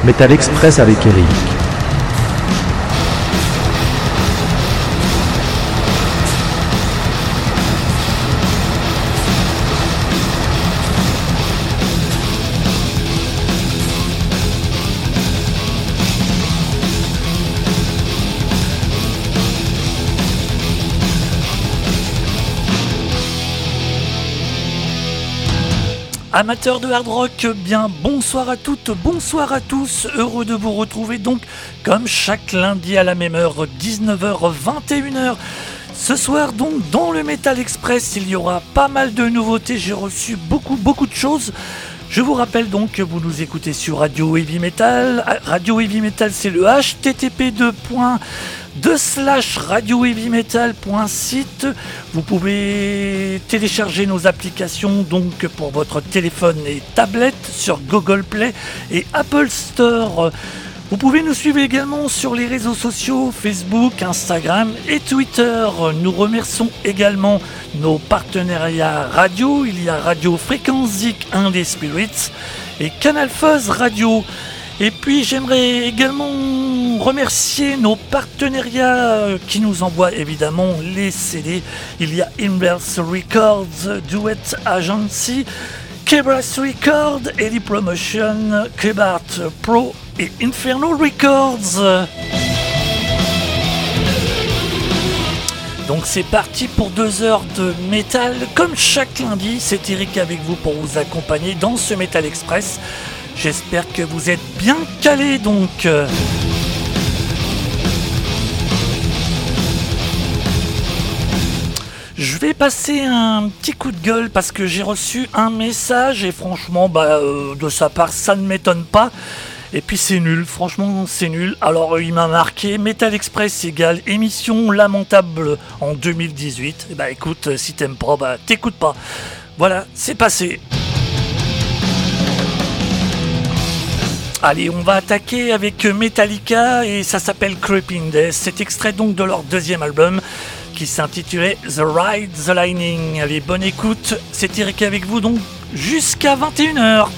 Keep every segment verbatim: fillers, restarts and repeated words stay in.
Metal Express avec Eric. Amateurs de hard rock, bien bonsoir à toutes, bonsoir à tous, heureux de vous retrouver donc comme chaque lundi à la même heure, dix-neuf heures vingt et une heures. Ce soir donc dans le Metal Express, il y aura pas mal de nouveautés, j'ai reçu beaucoup beaucoup de choses. Je vous rappelle donc que vous nous écoutez sur Radio Heavy Metal. Radio Heavy Metal, c'est le h t t p deux slash radio heavy metal point site. Vous pouvez télécharger nos applications donc pour votre téléphone et tablette sur Google Play et Apple Store. Vous pouvez nous suivre également sur les réseaux sociaux Facebook, Instagram et Twitter. Nous remercions également nos partenariats radio. Il y a Radio Fréquence Zik, un des Spirits, et Canal Fuzz Radio. Et puis j'aimerais également remercier nos partenariats qui nous envoient évidemment les C D. Il y a Inverse Records, Duet Agency, Kebras Records, Ellie Promotion, Kebart Pro et Inferno Records. Donc c'est parti pour deux heures de métal. Comme chaque lundi, c'est Eric avec vous pour vous accompagner dans ce Metal Express. J'espère que vous êtes bien calés donc. Je vais passer un petit coup de gueule parce que j'ai reçu un message et franchement, bah, euh, de sa part, ça ne m'étonne pas. Et puis c'est nul, franchement c'est nul. Alors il m'a marqué Metal Express égale émission lamentable en deux mille dix-huit. Et bah écoute, si t'aimes pas, bah t'écoutes pas. Voilà, c'est passé. Allez, on va attaquer avec Metallica et ça s'appelle Creeping Death. C'est extrait donc de leur deuxième album qui s'intitulait The Ride the Lightning. Allez, bonne écoute, c'est Eric avec vous donc jusqu'à vingt et une heures.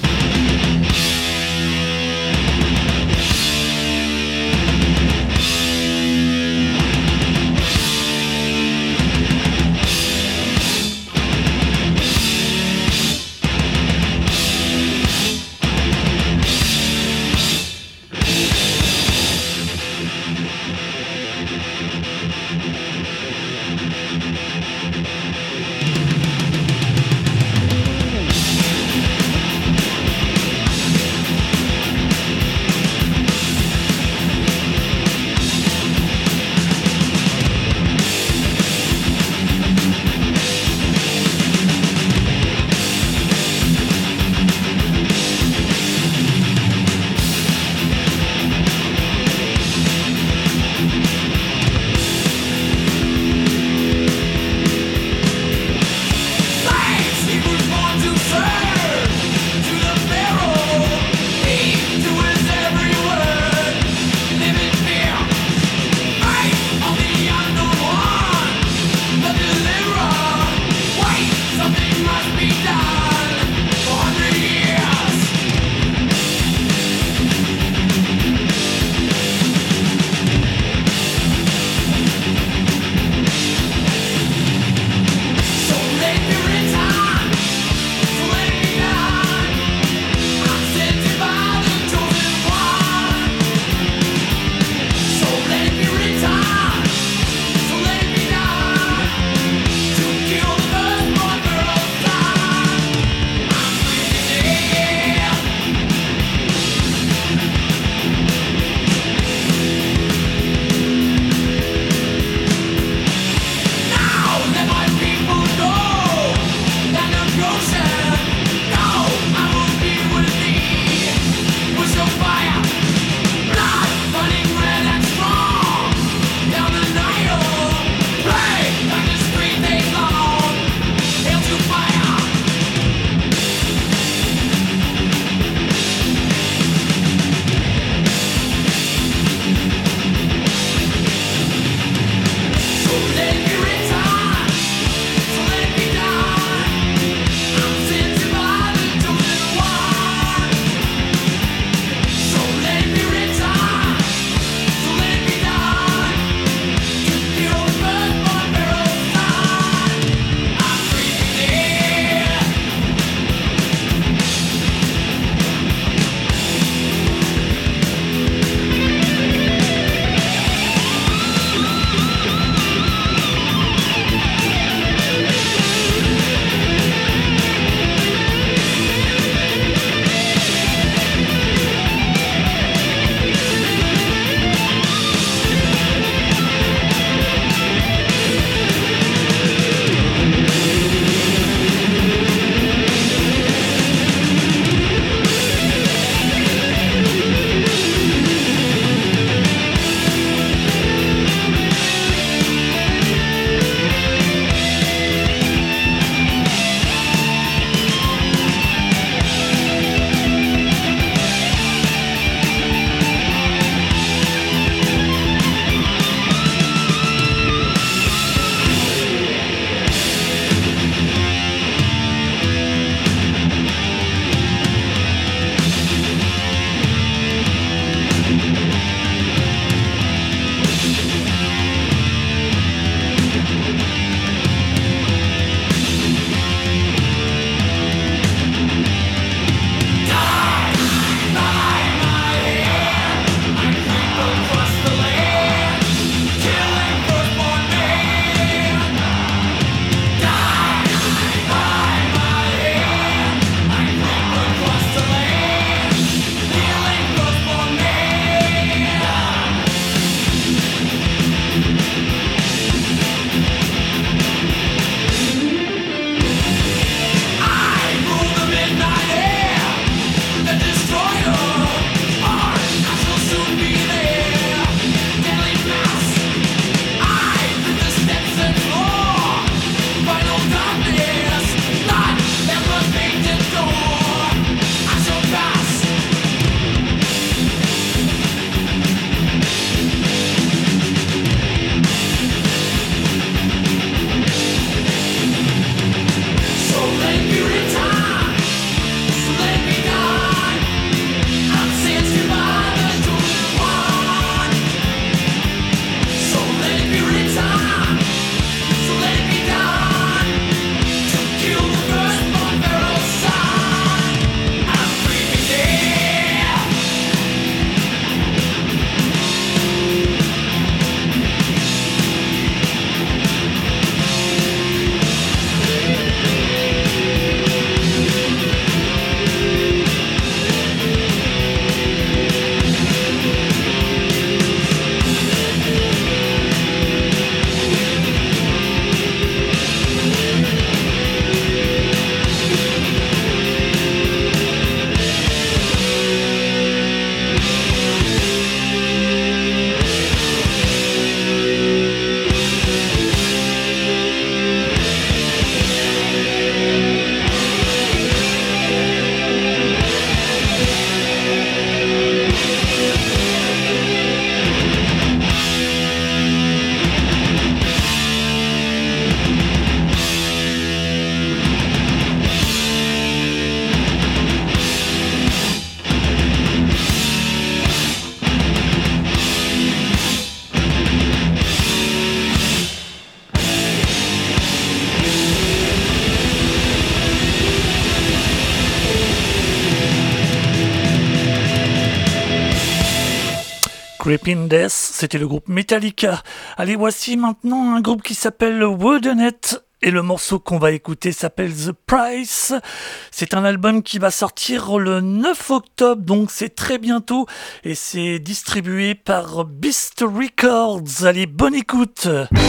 Creeping Death, c'était le groupe Metallica. Allez, voici maintenant un groupe qui s'appelle Woodenet. Et le morceau qu'on va écouter s'appelle The Price. C'est un album qui va sortir le neuf octobre, donc c'est très bientôt. Et c'est distribué par Beast Records. Allez, bonne écoute.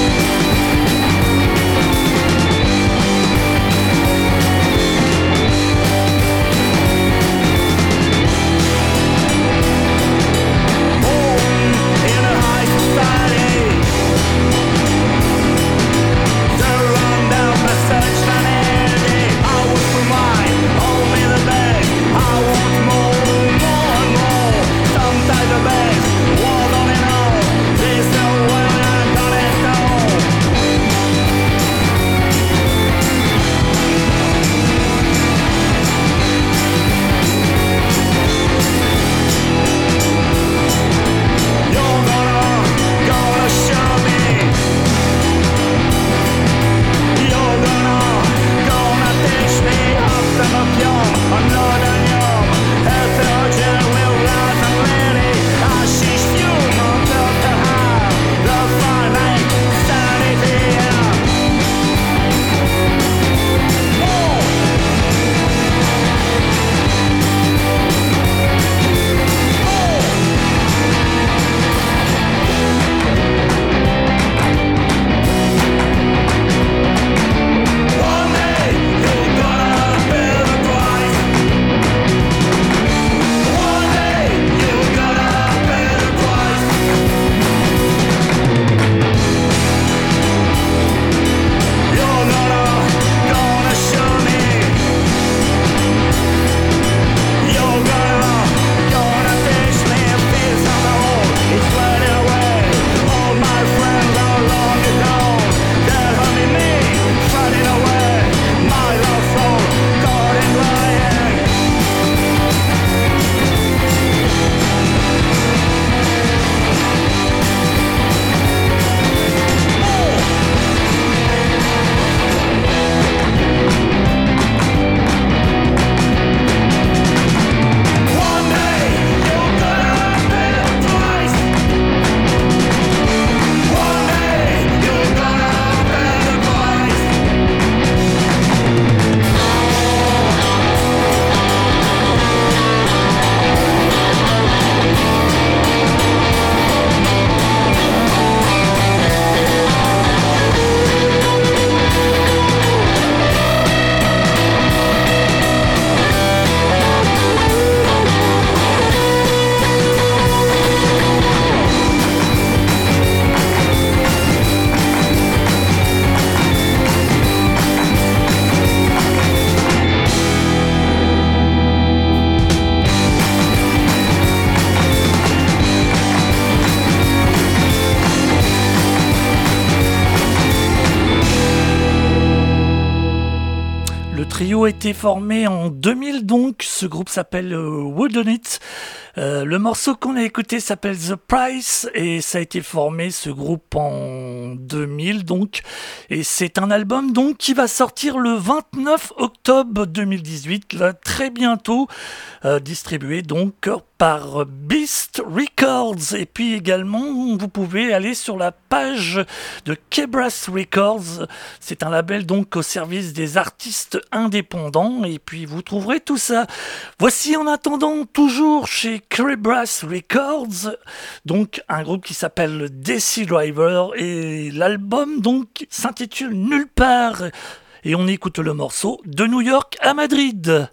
A été formé en deux mille, donc ce groupe s'appelle euh, Woodenet. Euh, le morceau qu'on a écouté s'appelle The Price et ça a été formé, ce groupe, en deux mille, donc, et c'est un album donc qui va sortir le vingt-neuf octobre deux mille dix-huit, là, très bientôt, euh, distribué donc par Beast Records. Et puis également, vous pouvez aller sur la page de K-Brass Records. C'est un label donc au service des artistes indépendants. Et puis vous trouverez tout ça. Voici en attendant, toujours chez K-Brass Records, donc un groupe qui s'appelle Desi Driver. Et l'album donc s'intitule Nulle part. Et on écoute le morceau de New York à Madrid.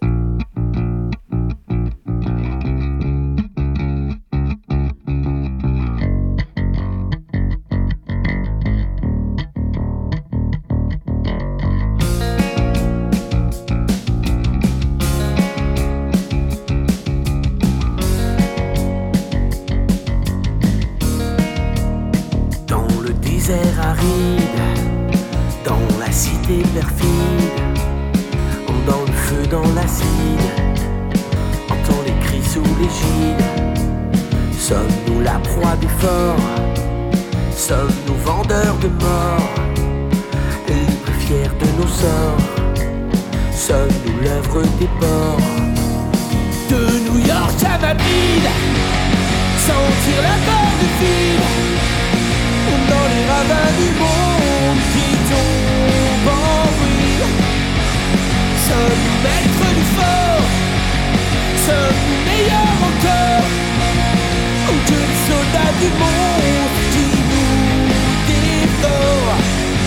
Aride, dans la cité perfide, on dans le feu, dans l'acide, entend les cris sous l'égide. Sommes-nous la proie des forts? Sommes-nous vendeurs de mort? Libres et fiers de nos sorts? Sommes-nous l'œuvre des porcs? De New York à Madrid, sentir la corde fine dans les ravins du monde qui tombe en ruine. Sommes-nous maîtres du fort? Sommes-nous meilleurs encore? Ou que les soldats du monde qui nous dévorent?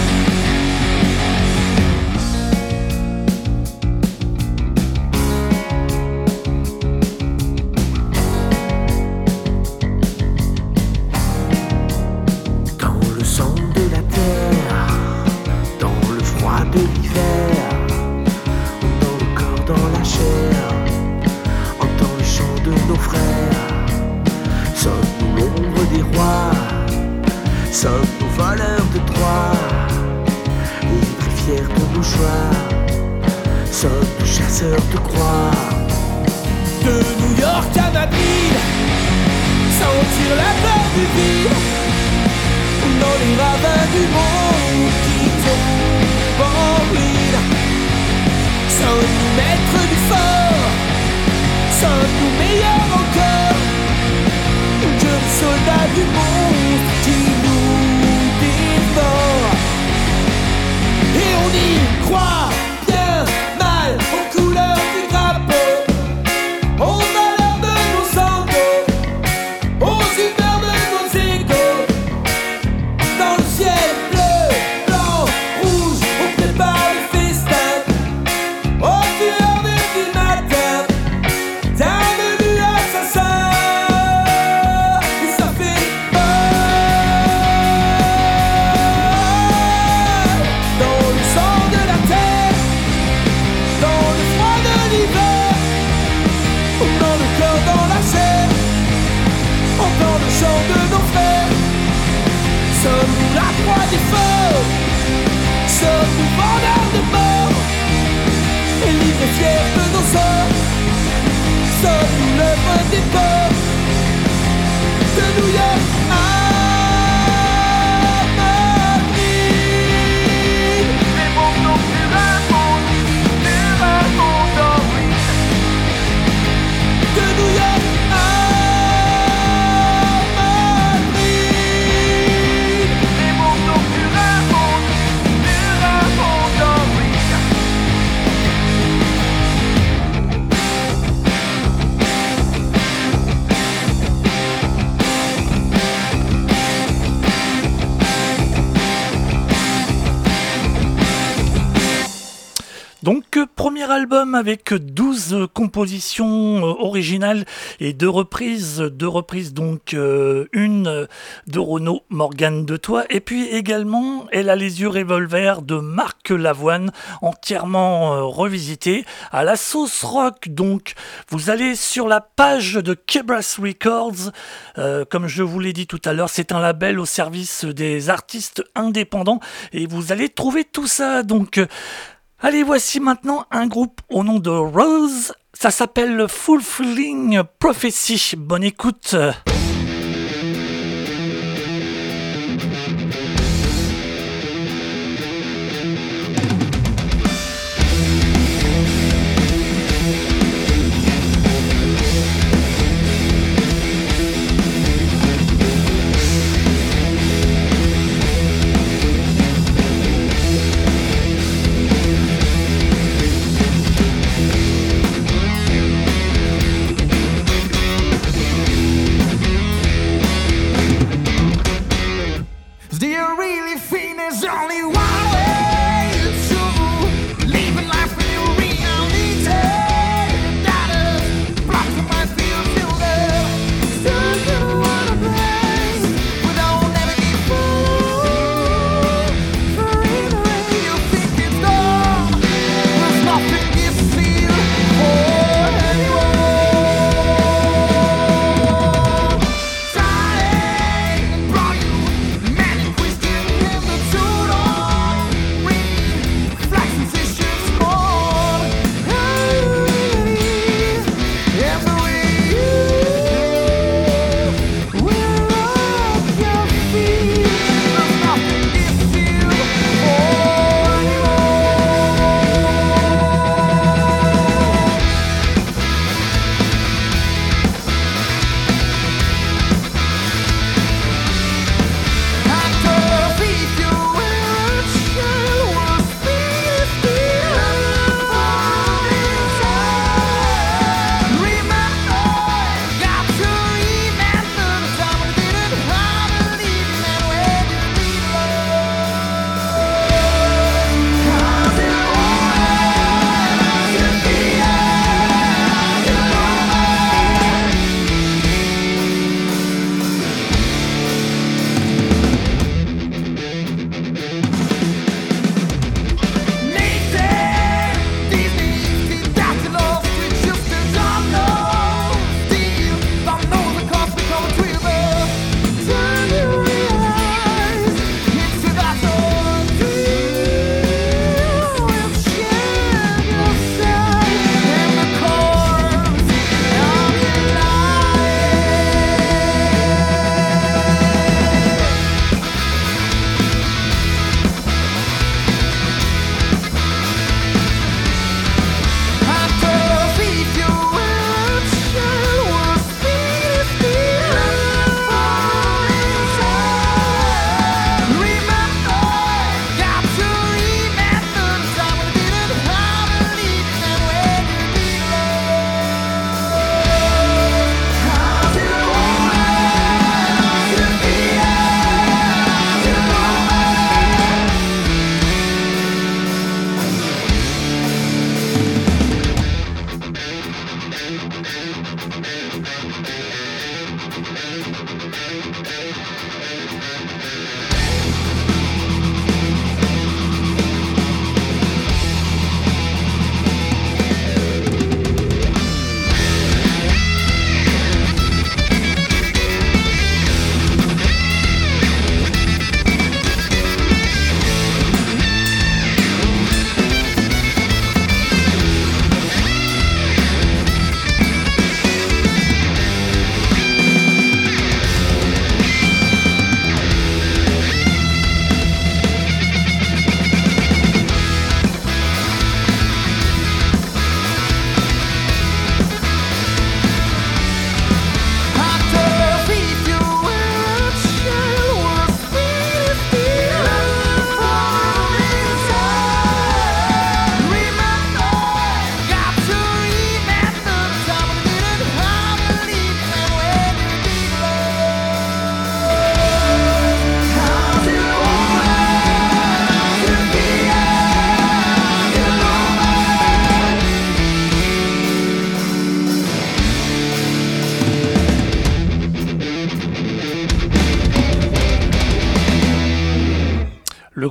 De l'hiver, dans le corps, dans la chair, entend le chant de nos frères. Sommes-nous l'ombre des rois? Sommes-nous voleurs de Troie? Libres et fiers de nos choix, sommes-nous chasseurs de croix? De New York à Madrid, sentir la peur du vide dans les ravins du monde qui tombent en ruine. Sommes-nous maîtres du fort? Sommes-nous meilleurs encore que les soldats du monde qui nous dévorent? Et on y croit bien mal aux couleurs du drapeau, aux valeurs de nos sanglots, aux humeurs de nos égaux. Dans le ciel bleu, blanc, rouge, on prépare le festin. Au lueur du matin, d'un menu assassin. Et ça fait peur. Dans le sang de la terre, dans le froid de l'hiver, ou dans le cœur, dans la chair, entend le chant de nos frères. Sommes-nous la proie des forts? Sommes-nous vendeurs de mort? Et libres et fiers de nos sorts, sommes-nous l'œuvre des ports de New York à Madrid? Les montants sur un monde, sur un monde en ruine. De New York à Donc, premier album avec douze compositions euh, originales et deux reprises, deux reprises donc euh, une de Renaud, Morgane de Toi, et puis également Elle a les yeux revolver de Marc Lavoine, entièrement euh, revisité à la sauce rock. Donc, vous allez sur la page de Kebras Records, euh, comme je vous l'ai dit tout à l'heure, c'est un label au service des artistes indépendants et vous allez trouver tout ça. Donc, euh, allez, voici maintenant un groupe au nom de Rose, ça s'appelle Fulfilling Prophecy. Bonne écoute. Thank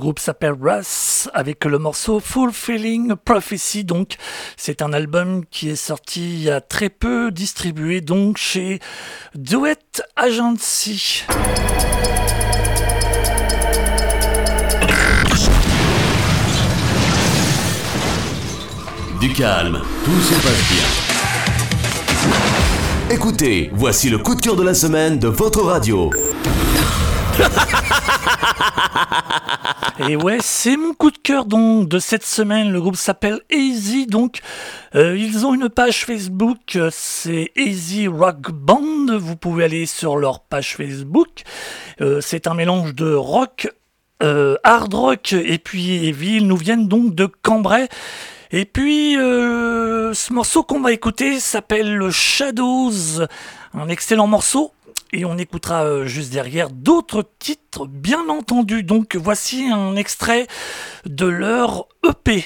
groupe s'appelle Russ avec le morceau Fulfilling Prophecy. Donc, c'est un album qui est sorti il y a très peu, distribué donc chez Duet Agency. Du calme, tout se passe bien. Écoutez, voici le coup de cœur de la semaine de votre radio. Et ouais, c'est mon coup de cœur donc de cette semaine. Le groupe s'appelle Easy. Donc, euh, ils ont une page Facebook, c'est Easy Rock Band. Vous pouvez aller sur leur page Facebook. Euh, c'est un mélange de rock, euh, hard rock et puis heavy. Ils nous viennent donc de Cambrai. Et puis, euh, ce morceau qu'on va écouter s'appelle Shadows, un excellent morceau. Et on écoutera euh, juste derrière d'autres titres, bien entendu. Donc, voici un extrait de leur E P.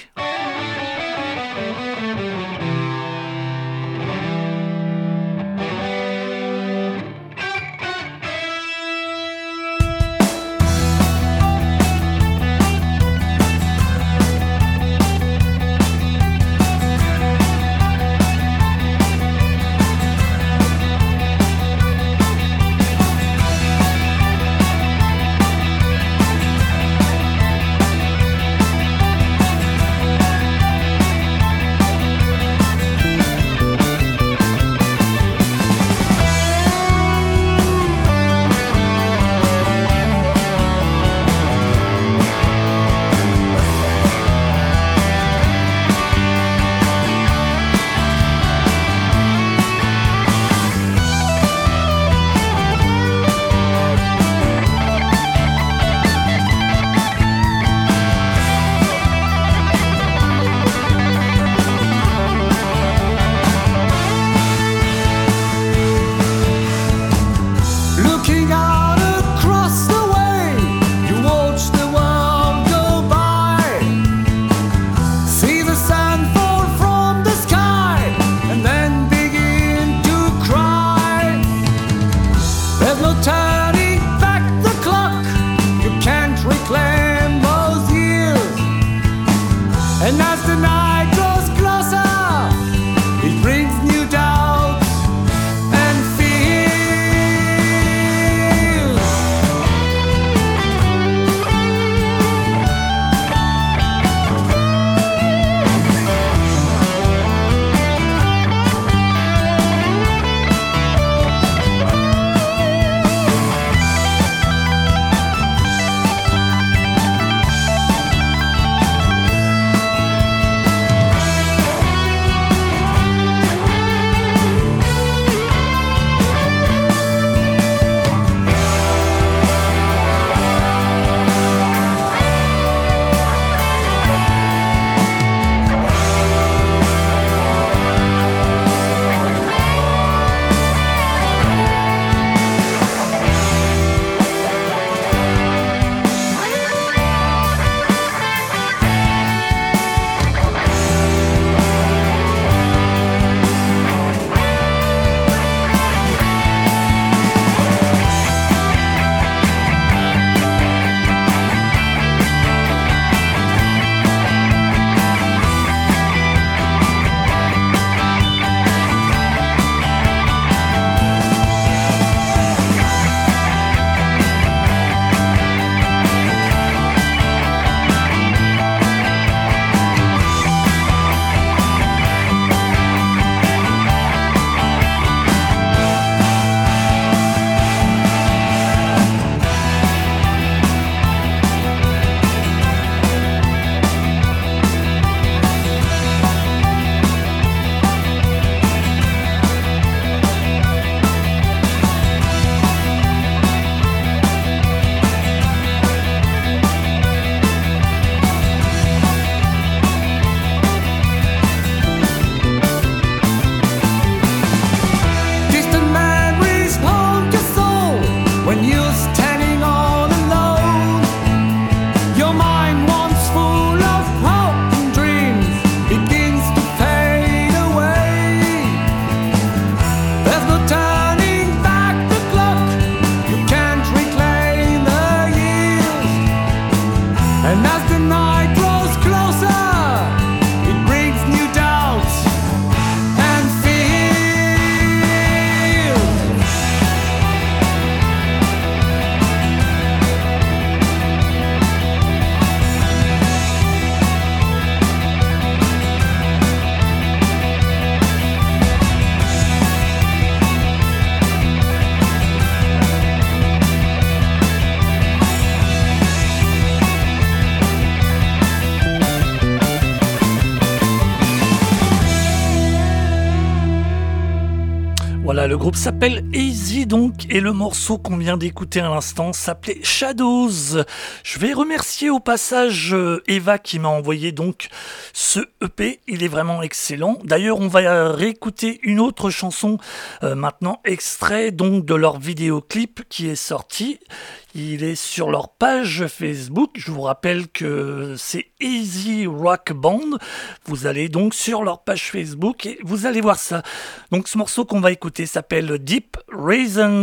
Voilà, le groupe s'appelle Easy donc, et le morceau qu'on vient d'écouter à l'instant s'appelait Shadows. Je vais remercier au passage Eva qui m'a envoyé donc ce E P, il est vraiment excellent. D'ailleurs, on va réécouter une autre chanson euh, maintenant, extrait donc de leur vidéoclip qui est sorti. Il est sur leur page Facebook. Je vous rappelle que c'est Easy Rock Band. Vous allez donc sur leur page Facebook et vous allez voir ça. Donc ce morceau qu'on va écouter s'appelle Deep Reasons.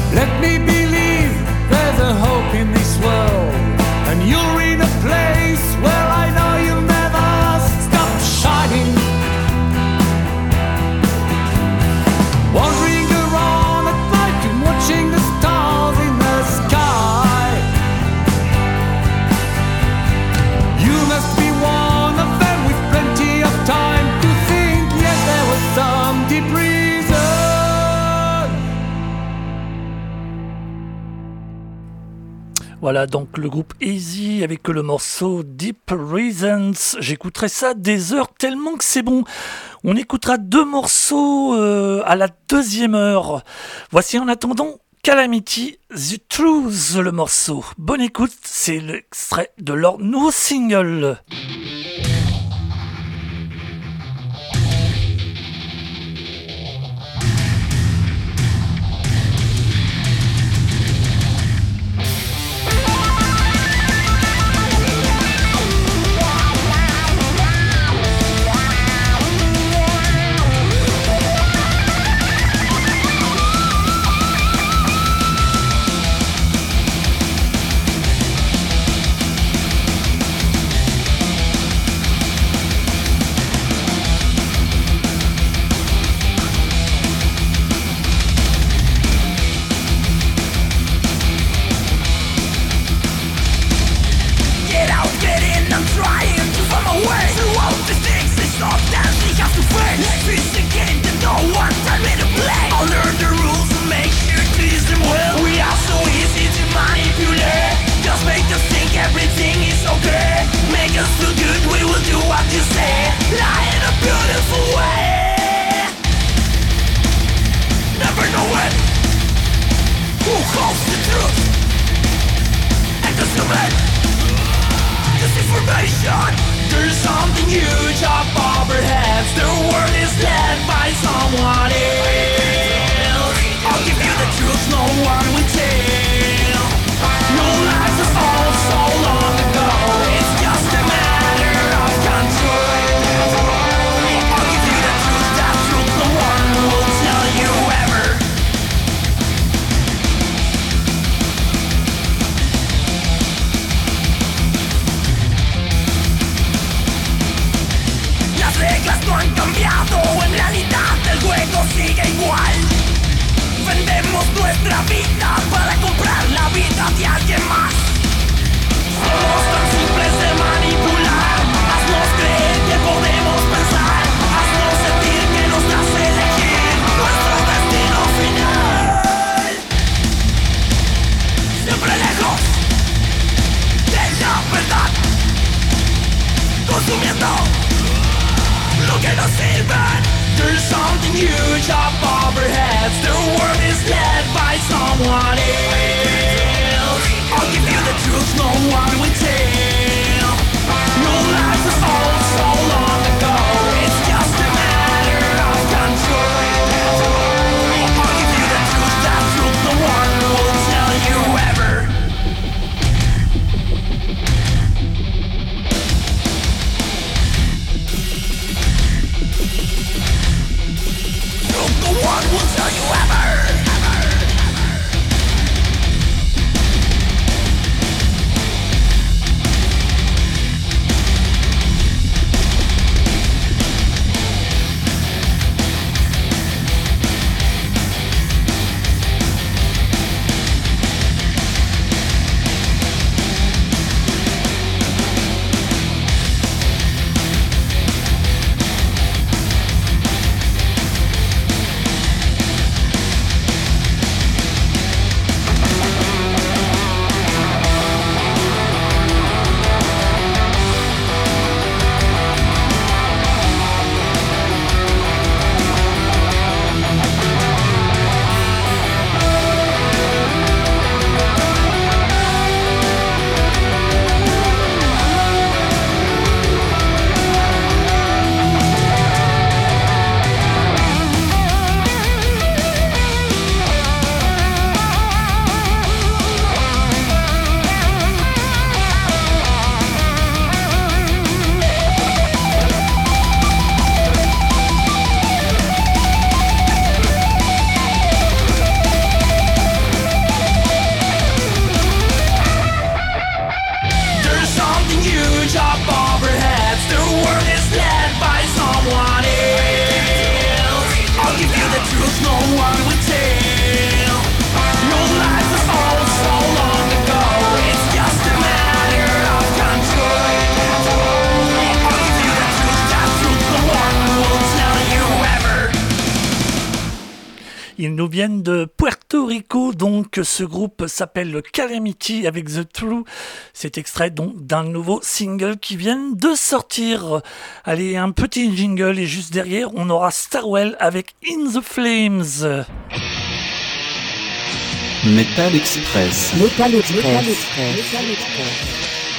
Let me believe there's a hope in this world, and you're in a place where I know you'll never stop shining. Wandering around at night and watching the stars in the sky. You must be one of them with plenty of time to think, yes, there was some deep reason. Voilà donc le groupe Easy avec le morceau Deep Reasons. J'écouterai ça des heures tellement que c'est bon. On écoutera deux morceaux euh, à la deuxième heure. Voici en attendant Calamity, The Truth, le morceau. Bonne écoute, c'est l'extrait de leur nouveau single. There's something huge up overhead. The world is led by someone else. I'll give you the truth, no one will tell. Your lives have fallen so long ago. It's just a matter of control. I'll give you the truth, that truth no one will tell you ever. Las reglas no han cambiado, en realidad el juego sigue igual. Vendemos nuestra vida Ils nous viennent de Puerto Rico, donc ce groupe s'appelle Calamity avec The True. C'est extrait donc d'un nouveau single qui vient de sortir. Allez, un petit jingle et juste derrière, on aura Starwell avec In the Flames. Metal Express. Metal Express. Metal Express. Metal Express.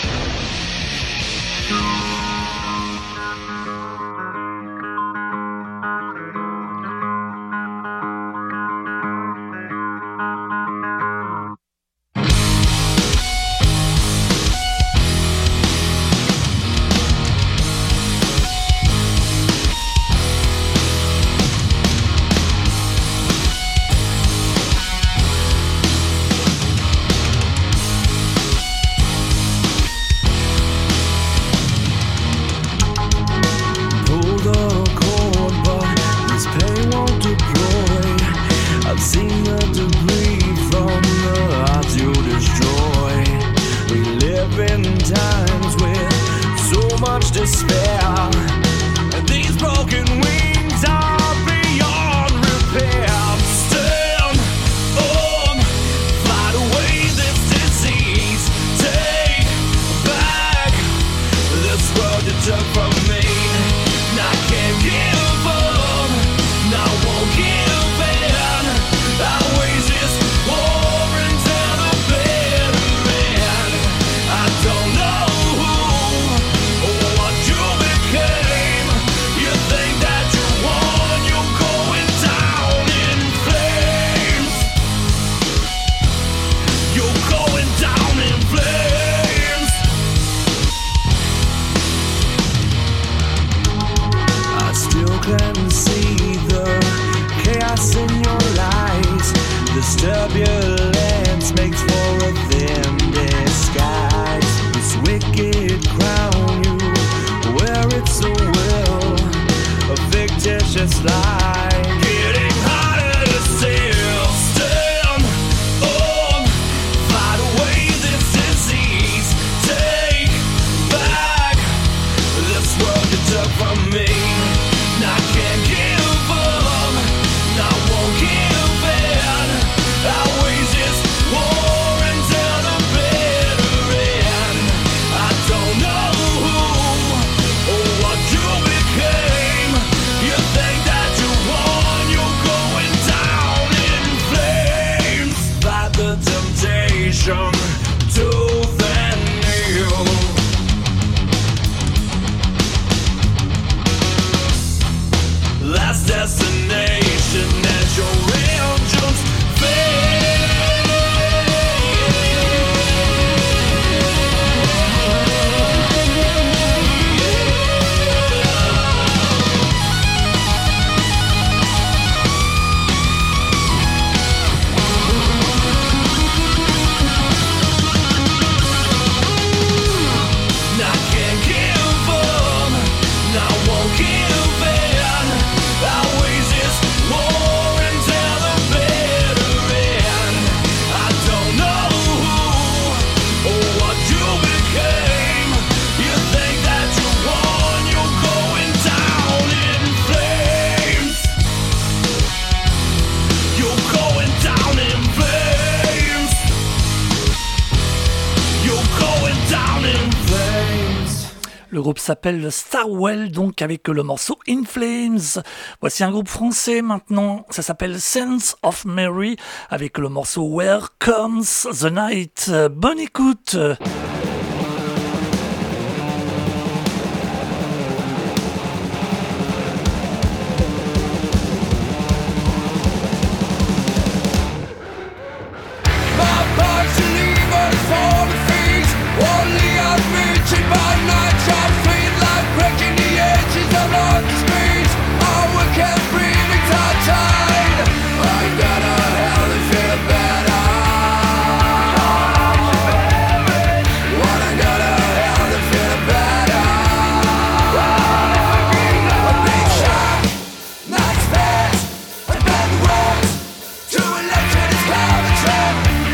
Le groupe s'appelle Starwell, donc avec le morceau In Flames. Voici un groupe français maintenant, ça s'appelle Sense of Mary, avec le morceau Where Comes the Night. Bonne écoute.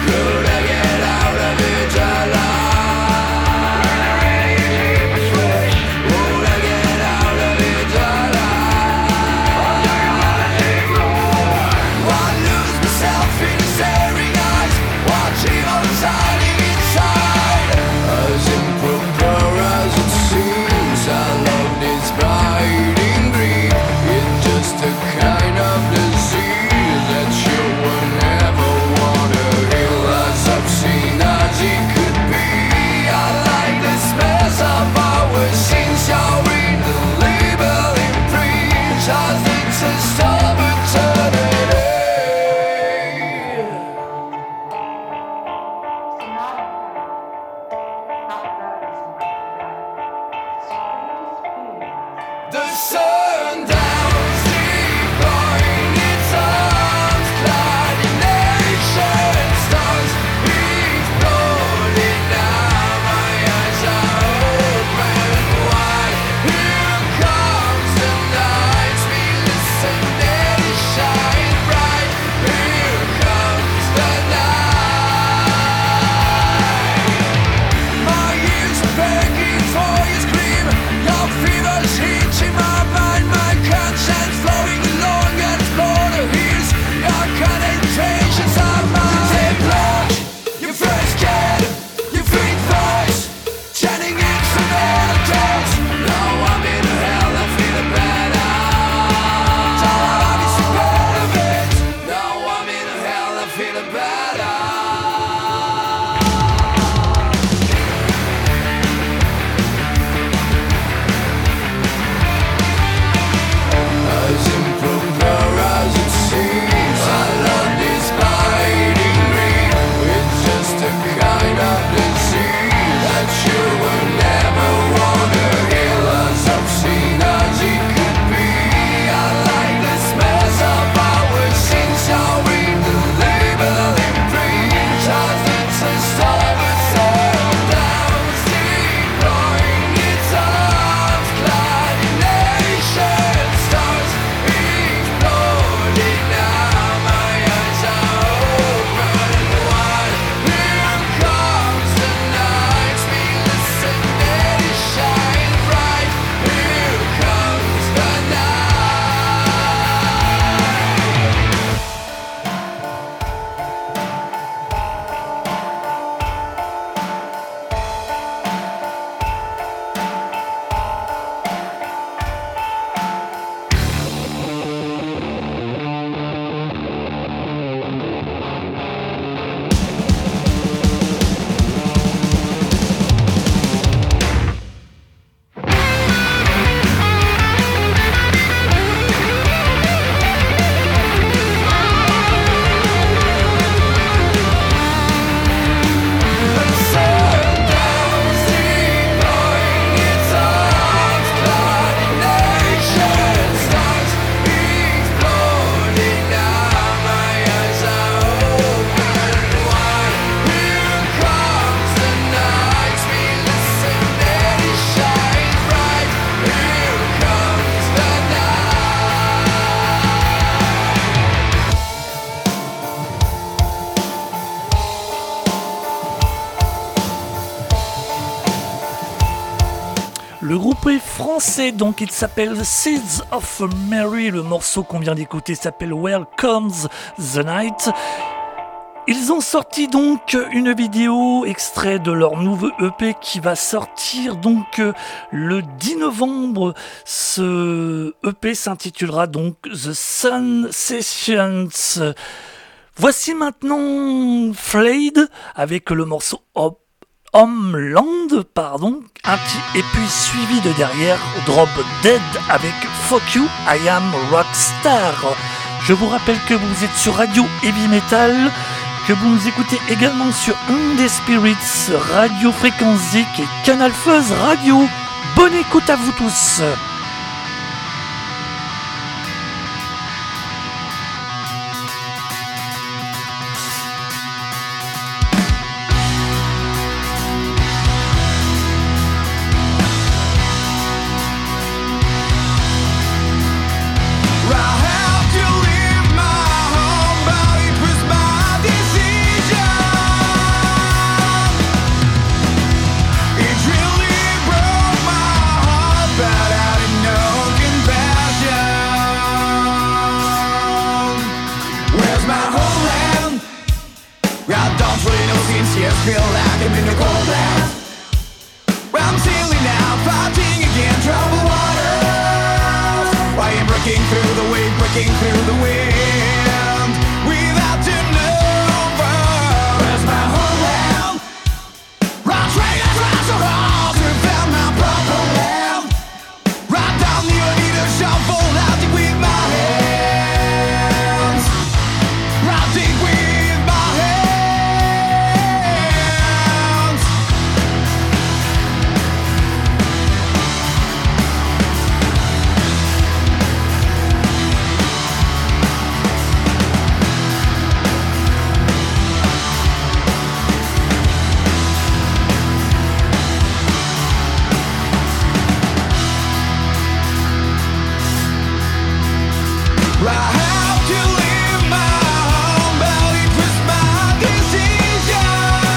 Good. Le groupe est français, donc il s'appelle Seeds of Mary. Le morceau qu'on vient d'écouter s'appelle Where Comes the Night. Ils ont sorti donc une vidéo extrait de leur nouveau E P qui va sortir donc le dix novembre. Ce E P s'intitulera donc The Sun Sessions. Voici maintenant Flayed avec le morceau Hop. Homeland, pardon, et puis suivi de derrière Drop Dead avec Fuck You, I Am Rockstar. Je vous rappelle que vous êtes sur Radio Heavy Metal, que vous nous écoutez également sur Indie Spirits, Radio Fréquence Zik et Canal Fuzz Radio. Bonne écoute à vous tous. Feel like I'm in the cold blast. Well, I'm sailing now, fighting again, troubled waters. I am breaking through the wave, breaking through the wind, without to know where's my homeland. Run straight and try so hard to find my proper land. Right down the need a shovel, out deep with my hands. Right deep with my hands. I have to leave my home, but it was my decision.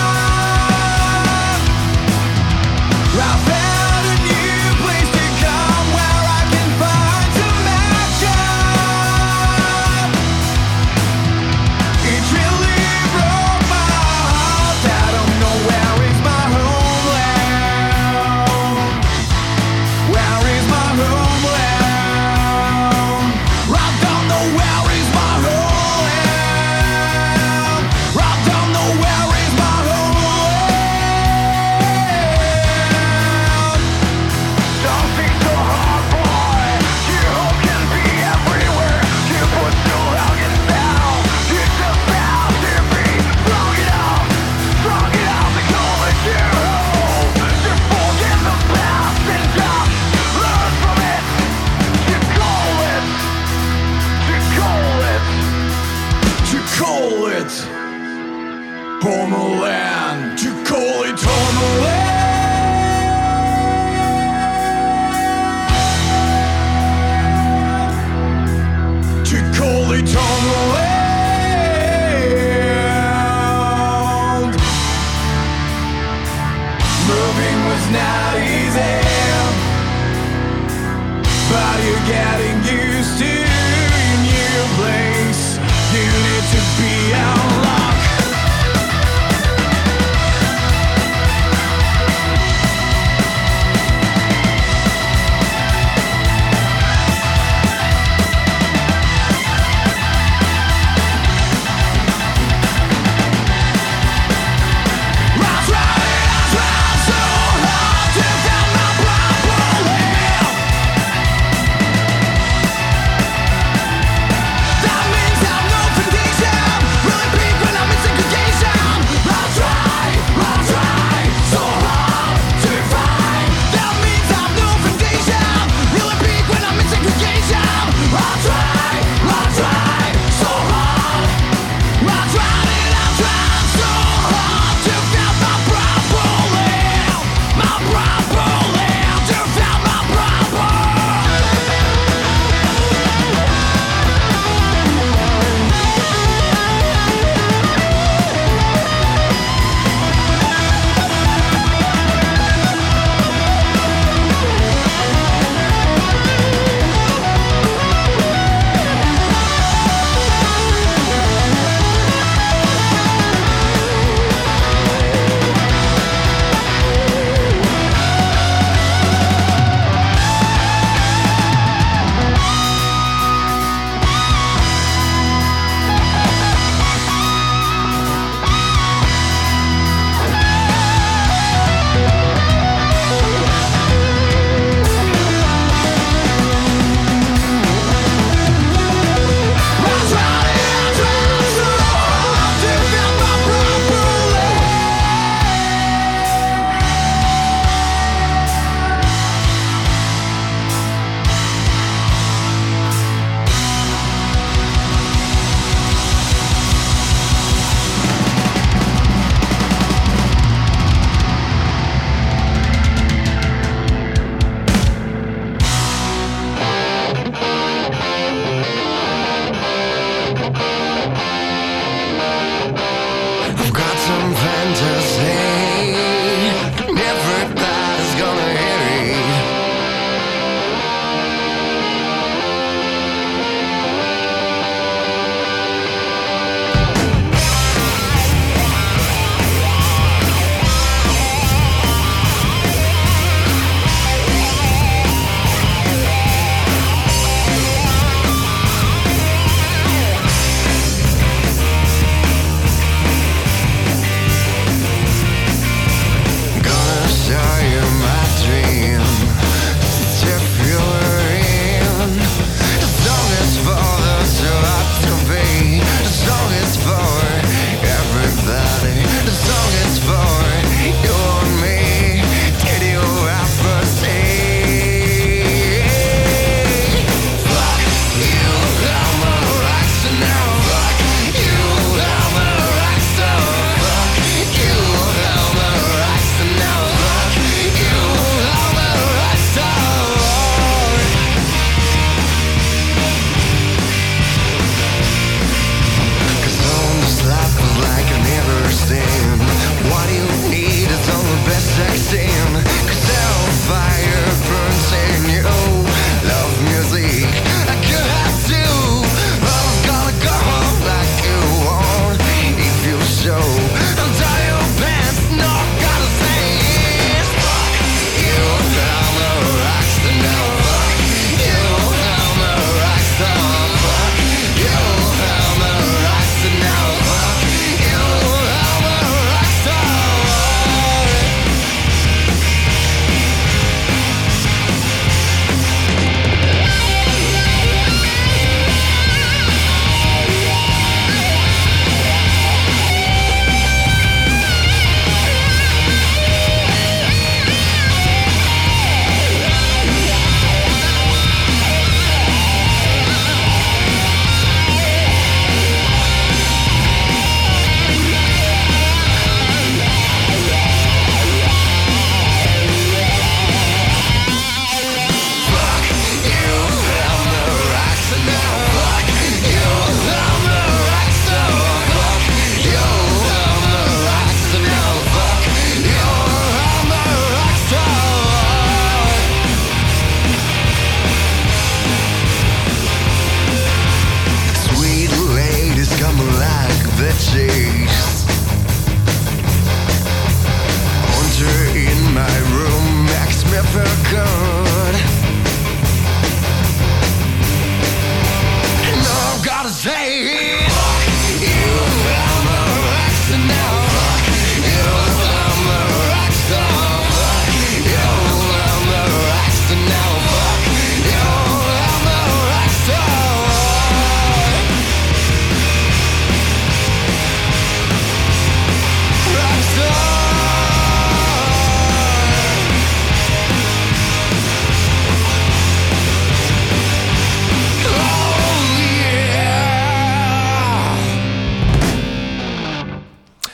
I found a new place to come where I can find some action. It really broke my heart. I don't know where is my homeland. Where is my homeland? Where is my homeland? I don't know where is my homeland. Don't think so hard, boy. You can be everywhere. You put too long and down. You just have to be strong enough, strong enough to go with you. Just forget the past and just learn from it. You call it. To call it Homeland, to call it Homeland, to call it Homeland. Moving was not easy, but you're getting used to your new place. You need to be unlocked.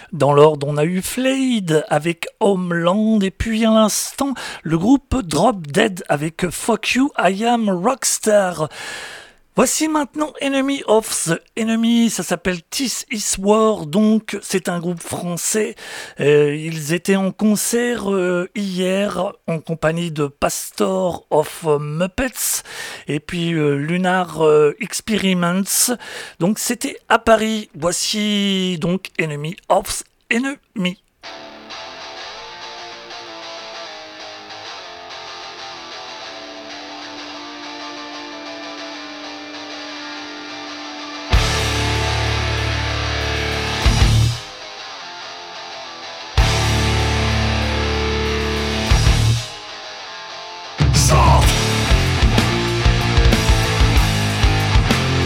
Dans l'ordre, on a eu Flayed avec Homeland et puis à l'instant, le groupe Drop Dead avec Fuck You, I Am Rockstar. Voici maintenant Enemy of the Enemy, ça s'appelle This Is War, donc c'est un groupe français. Euh, ils étaient en concert euh, hier en compagnie de Pastor of Muppets et puis euh, Lunar euh, Experiments. Donc c'était à Paris. Voici donc Enemy of the Enemy.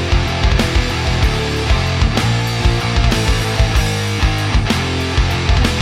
Soft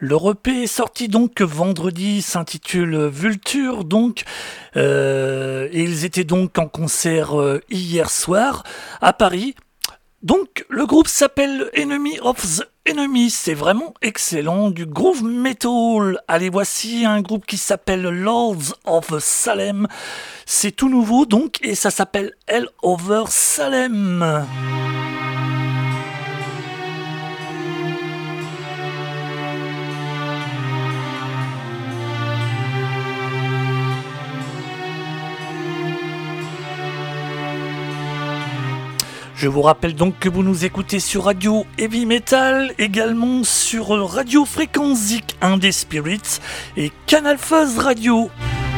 Leur E P est sorti donc vendredi, s'intitule Vulture donc, euh, et ils étaient donc en concert euh, hier soir à Paris. Donc le groupe s'appelle Enemy of the Enemy, c'est vraiment excellent, du groove metal. Allez, voici un groupe qui s'appelle Lords of Salem, c'est tout nouveau donc, et ça s'appelle Hell Over Salem. Je vous rappelle donc que vous nous écoutez sur Radio Heavy Metal, également sur Radio Fréquence Zik, un des Spirits, et Canal Fuzz Radio.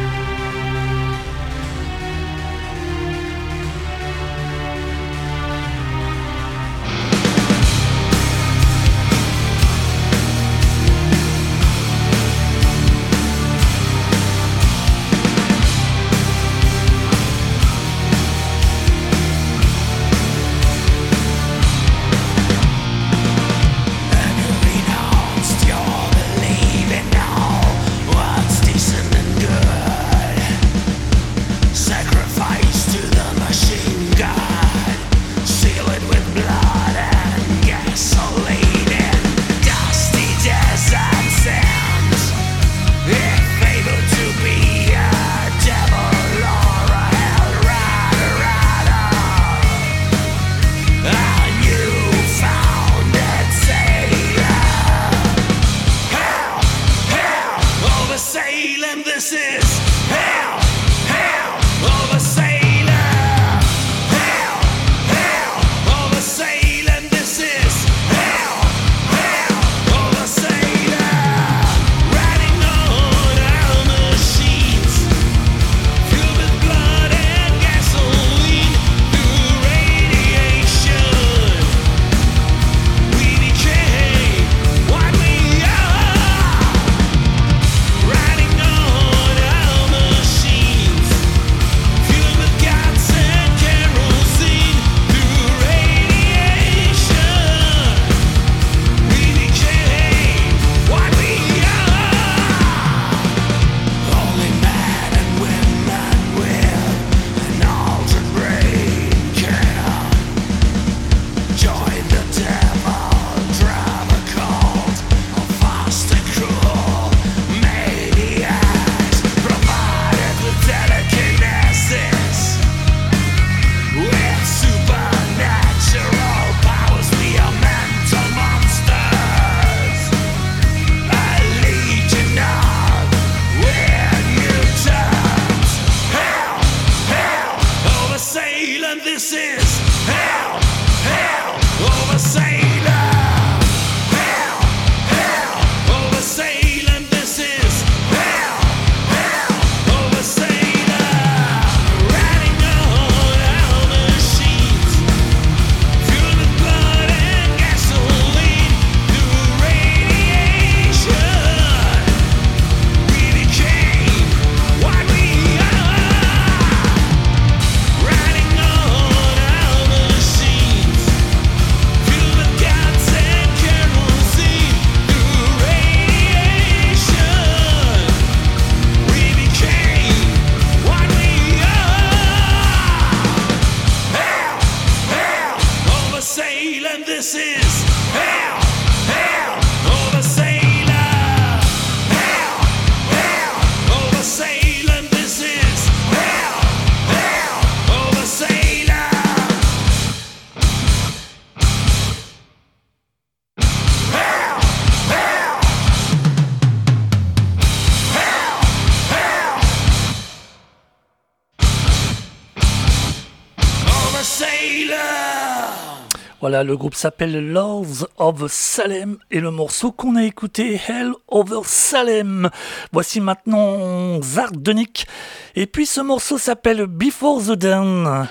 Voilà, le groupe s'appelle Lords of Salem et le morceau qu'on a écouté, Hell Over Salem. Voici maintenant Zardenik et puis ce morceau s'appelle Before the Dawn.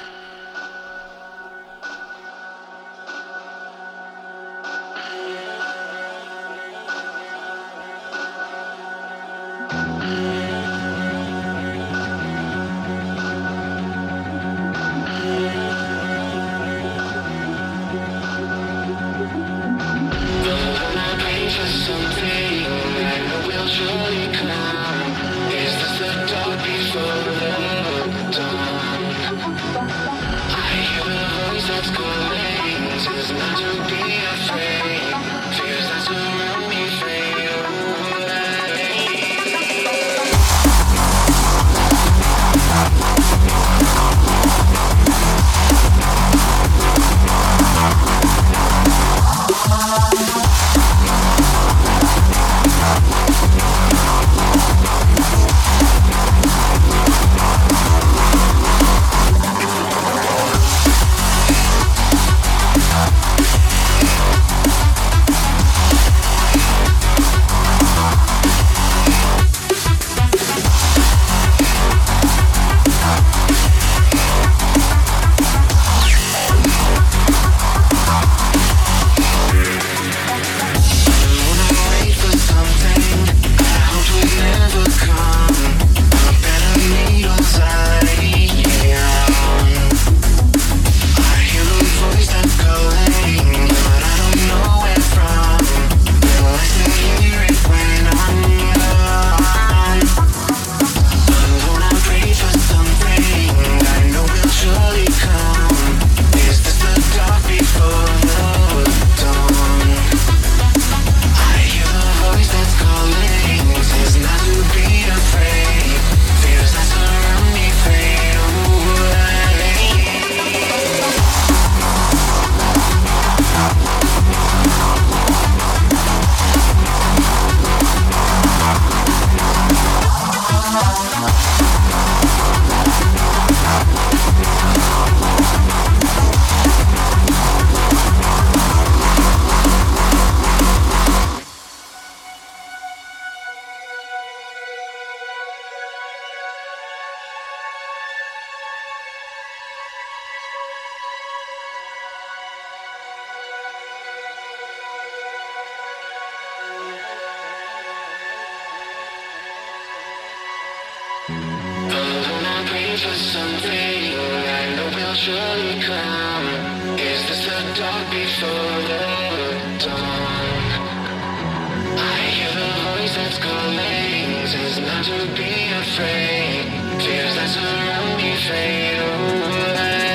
Something For something I know will surely come. Is this the dark before the dawn? I hear the voice that's calling, says not to be afraid. Fears that surround me fade away.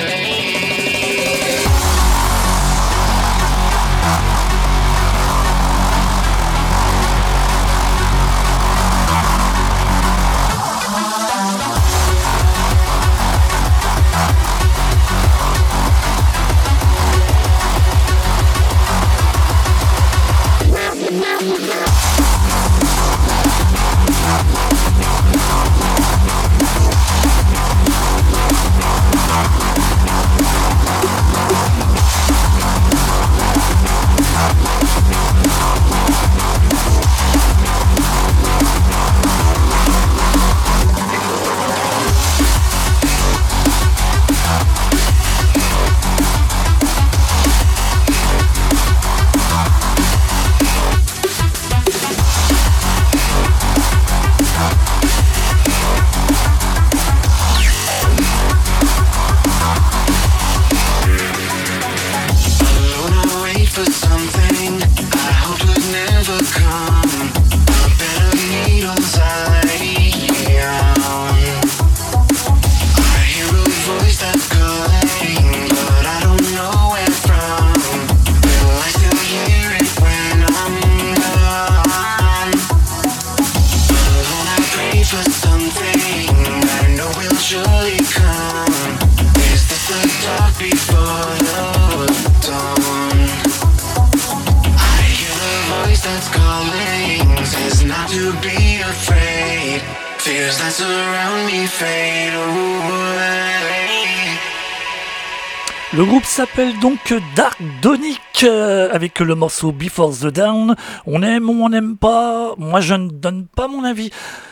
Le groupe s'appelle donc Darkdonic euh, avec le morceau Before the Dawn. On aime ou on n'aime pas, moi je ne donne pas mon avis.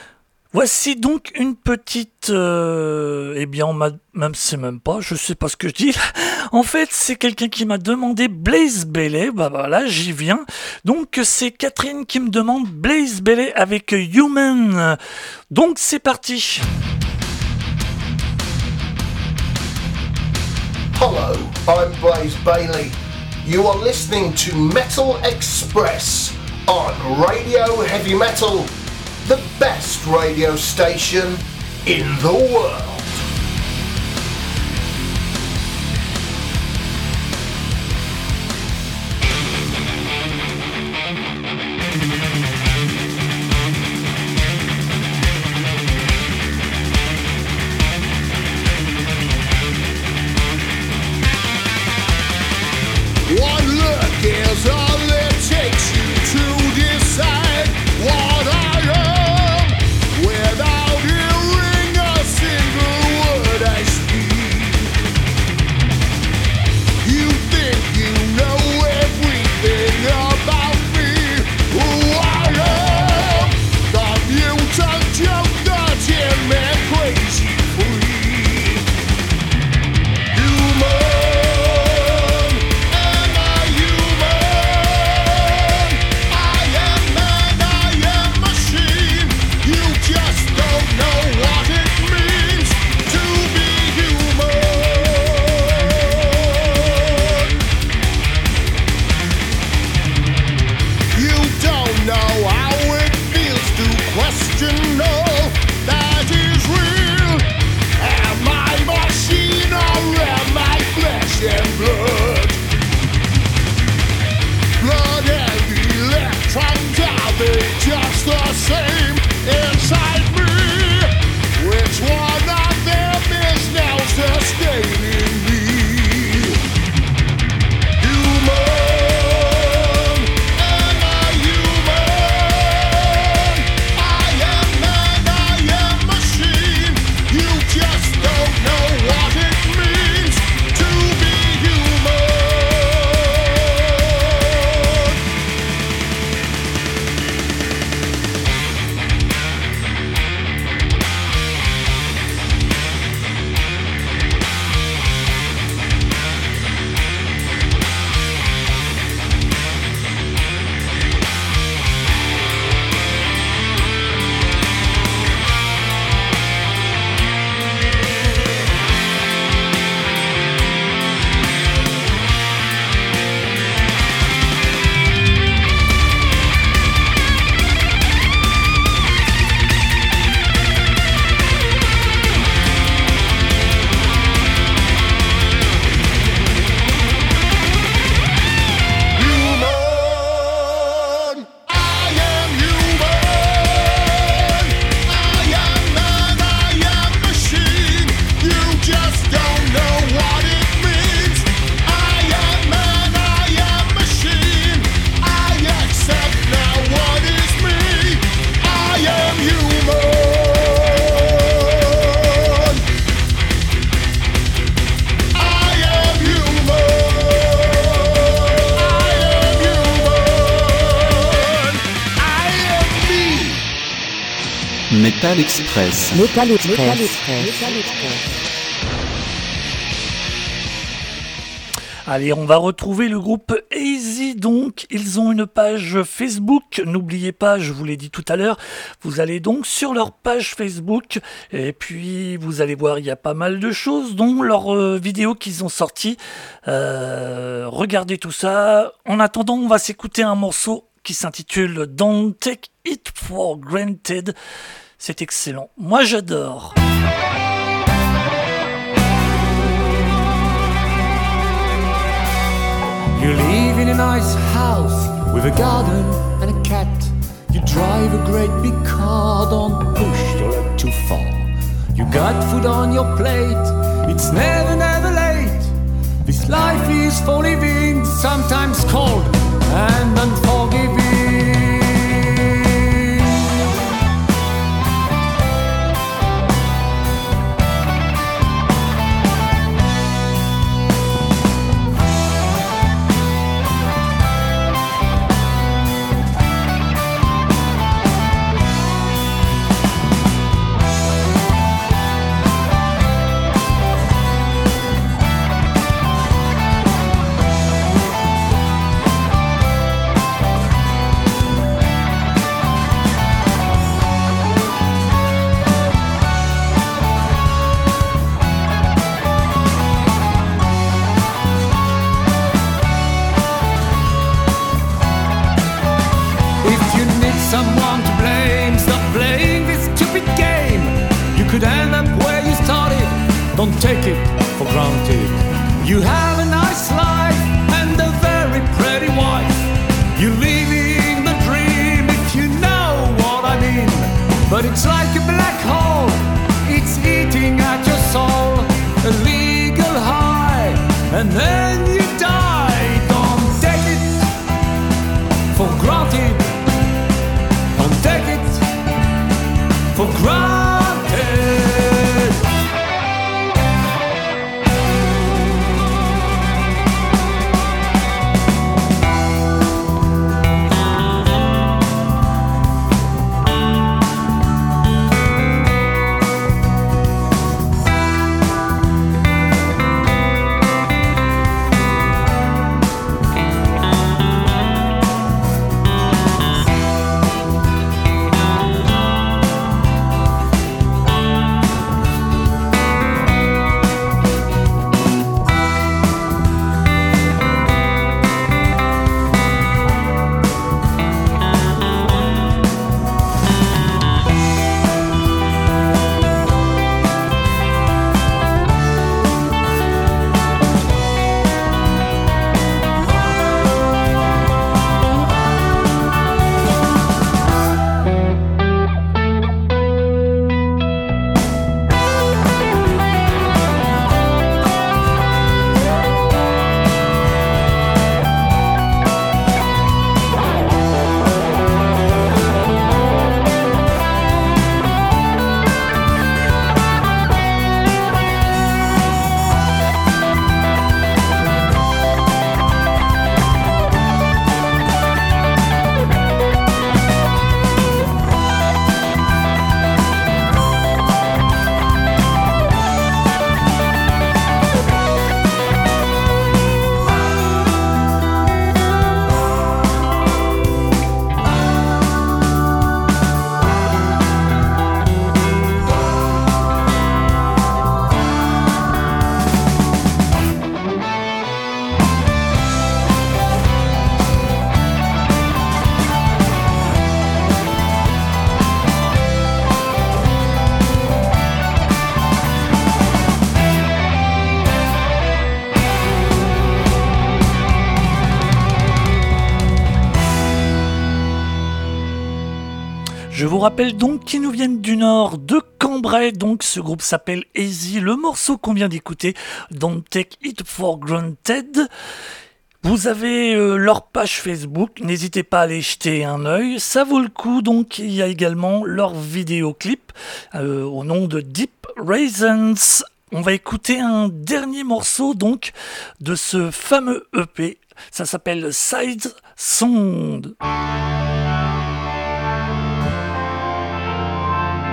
Voici donc une petite... Euh, eh bien, on m'a... Même, c'est même pas, je sais pas ce que je dis. En fait, c'est quelqu'un qui m'a demandé Blaze Bayley. Bah voilà, j'y viens. Donc, c'est Catherine qui me demande Blaze Bayley avec Human. Donc, c'est parti. Hello, I'm Blaze Bayley. You are listening to Metal Express on Radio Heavy Metal, the best radio station in the world. One look is all it takes you to decide what I am. Without hearing a single word I speak, you think you know everything about me. Who I am, the mutant joker, tin man crazy free. Human. Just the same inside me. Which one of them is now sustaining me? Human, am I human? I am man, Metal Express. Metal Express. Metal Express. Metal Express. Allez, on va retrouver le groupe Easy, donc ils ont une page Facebook, n'oubliez pas, je vous l'ai dit tout à l'heure, vous allez donc sur leur page Facebook, et puis vous allez voir, il y a pas mal de choses, dont leurs euh, vidéos qu'ils ont sorties, euh, regardez tout ça. En attendant, on va s'écouter un morceau qui s'intitule Don't Take It For Granted, c'est excellent, moi j'adore. You live in a nice house with a garden and a cat. You drive a great big car, don't push your luck too far. You got food on your plate, it's never, never late. This life is for living, sometimes cold and unforgiving. Someone to blame, stop playing this stupid game. You could end up where you started, don't take it for granted. You have a nice life and a very pretty wife. You're living the dream if you know what I mean. But it's like a black hole, it's eating at your soul. A legal high, and then you die. Don't take it for granted. Take it for granted. Je vous rappelle donc qu'ils nous viennent du nord, de Cambrai, donc ce groupe s'appelle Easy. Le morceau qu'on vient d'écouter, Don't Take It For Granted. Vous avez euh, leur page Facebook, n'hésitez pas à aller jeter un œil, ça vaut le coup. Donc il y a également leur vidéoclip euh, au nom de Deep Raisins. On va écouter un dernier morceau donc de ce fameux E P, ça s'appelle Side Sound.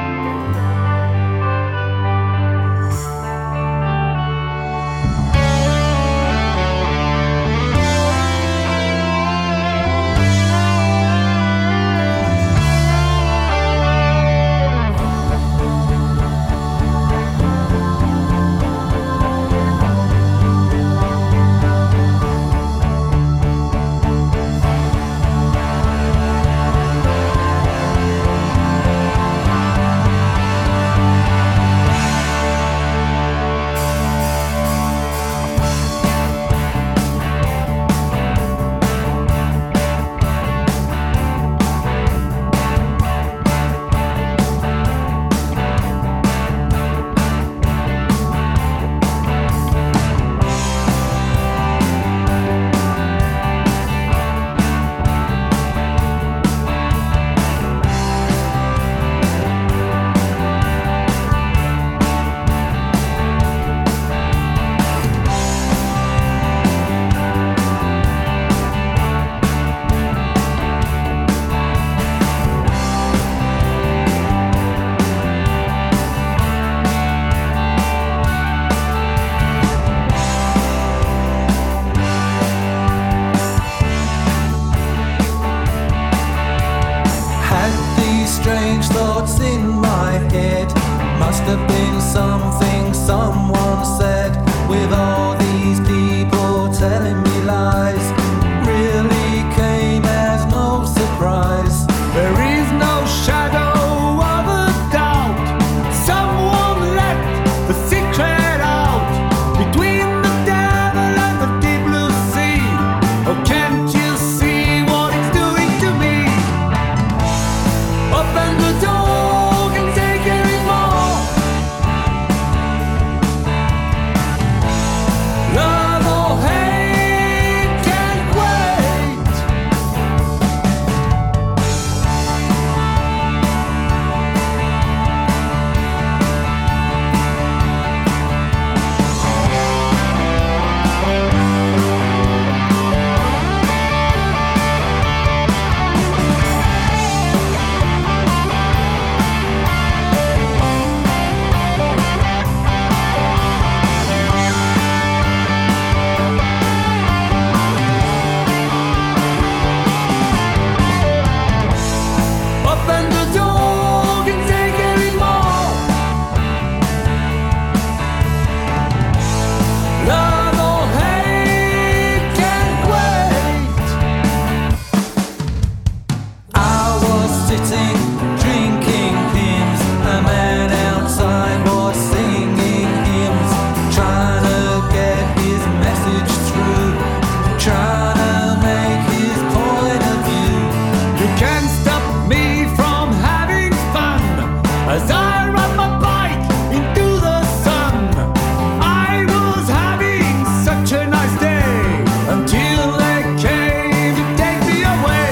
As I ride my bike into the sun, I was having such a nice day until they came to take me away.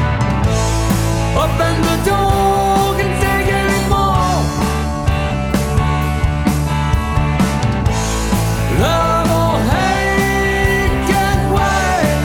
Open the door, can't take anymore. Love or hate, can't wait.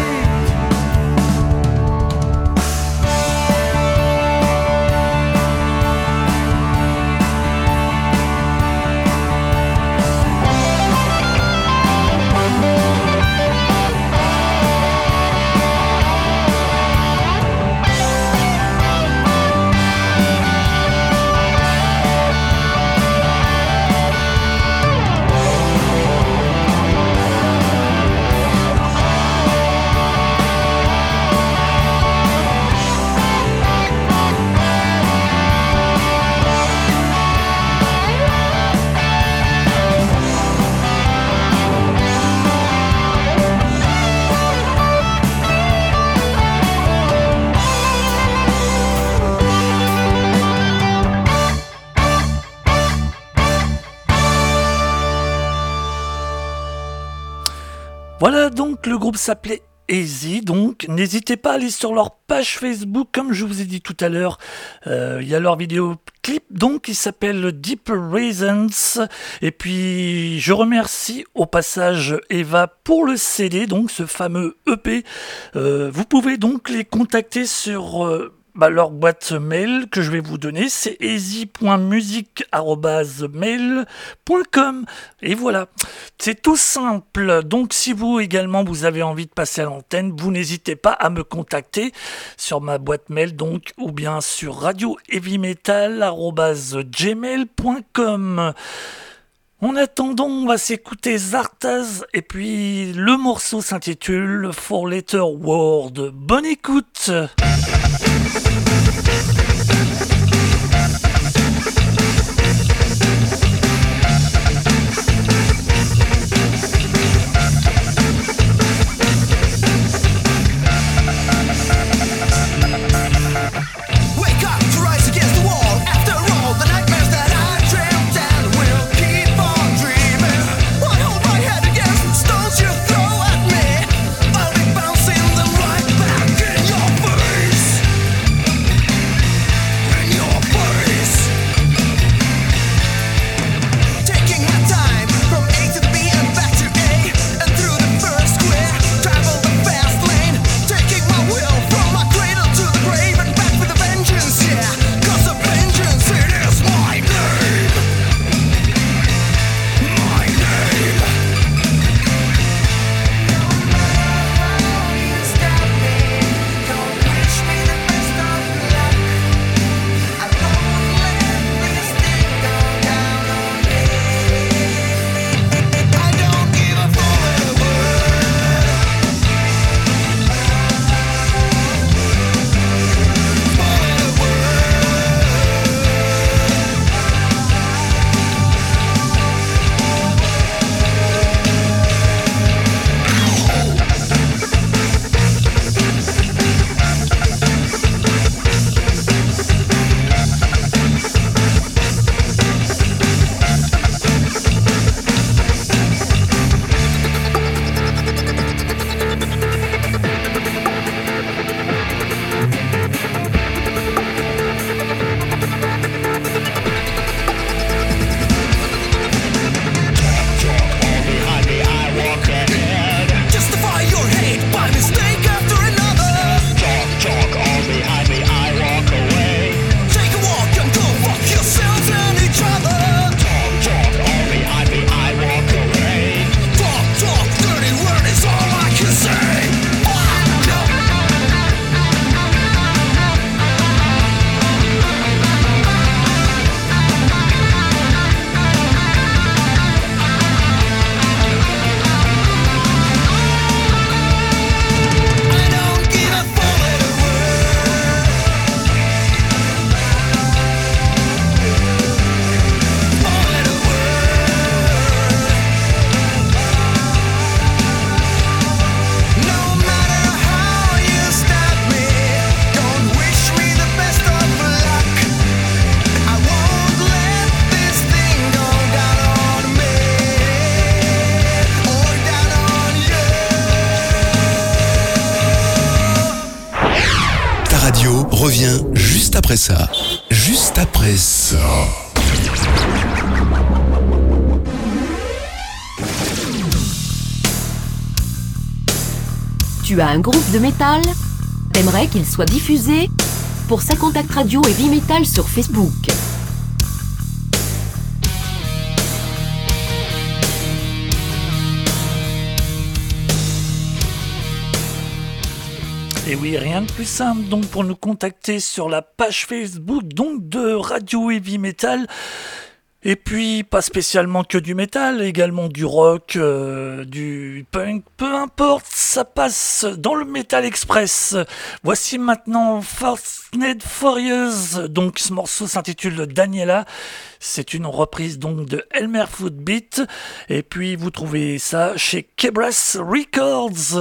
Voilà, donc le groupe s'appelait Easy, donc n'hésitez pas à aller sur leur page Facebook, comme je vous ai dit tout à l'heure, euh, il y a leur vidéoclip, donc il s'appelle Deep Reasons, et puis je remercie au passage Eva pour le C D, donc ce fameux E P, euh, vous pouvez donc les contacter sur... Euh, Bah, leur boîte mail que je vais vous donner, c'est easy point music arobase mail point com. Et voilà, c'est tout simple. Donc si vous également vous avez envie de passer à l'antenne, vous n'hésitez pas à me contacter sur ma boîte mail, donc, ou bien sur radio heavy metal arobase gmail point com. En attendant, on va s'écouter Zartaz et puis le morceau s'intitule Four Letter Word. Bonne écoute. Wake up to rise against the wall. After all, the nightmares that I dreamt and will keep on dreaming. I hold my head against the stones you throw at me. I'll be bouncing them right back in your face. après ça. Juste après ça. Tu as un groupe de métal? T'aimerais qu'il soit diffusé? Pour ça, contacte Radio Heavy Metal sur Facebook. Et oui, rien de plus simple donc pour nous contacter sur la page Facebook donc de Radio Heavy Metal. Et puis, pas spécialement que du métal, également du rock, euh, du punk, peu importe, ça passe dans le Metal Express. Voici maintenant Fastnet Furious, donc ce morceau s'intitule Daniela, c'est une reprise donc de Elmer Footbeat, et puis vous trouvez ça chez Kebras Records.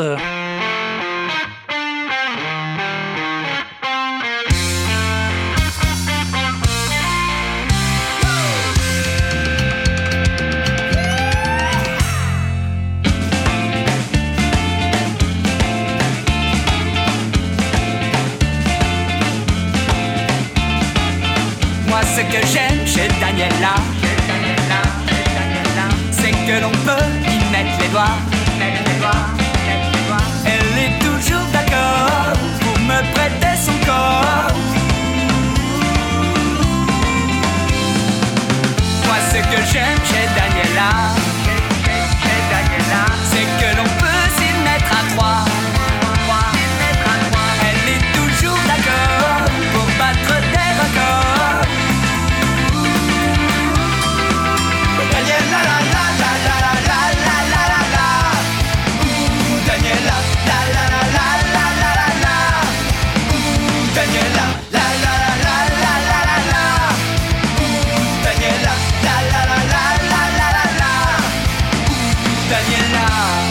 Moi ce que j'aime chez Daniela, c'est que l'on peut y mettre les doigts. Elle est toujours d'accord pour me prêter son corps. Moi ce que j'aime chez Daniela, c'est que l'on peut s'y mettre à trois. Elle est toujours d'accord pour battre des records. Daniela, la la la la la la la la la. Ooh, Daniela, la la la la la la la la. Ooh, Daniela, la la la la la la la la. Ooh, Daniela, la la la la la la la la. Ooh, Daniela.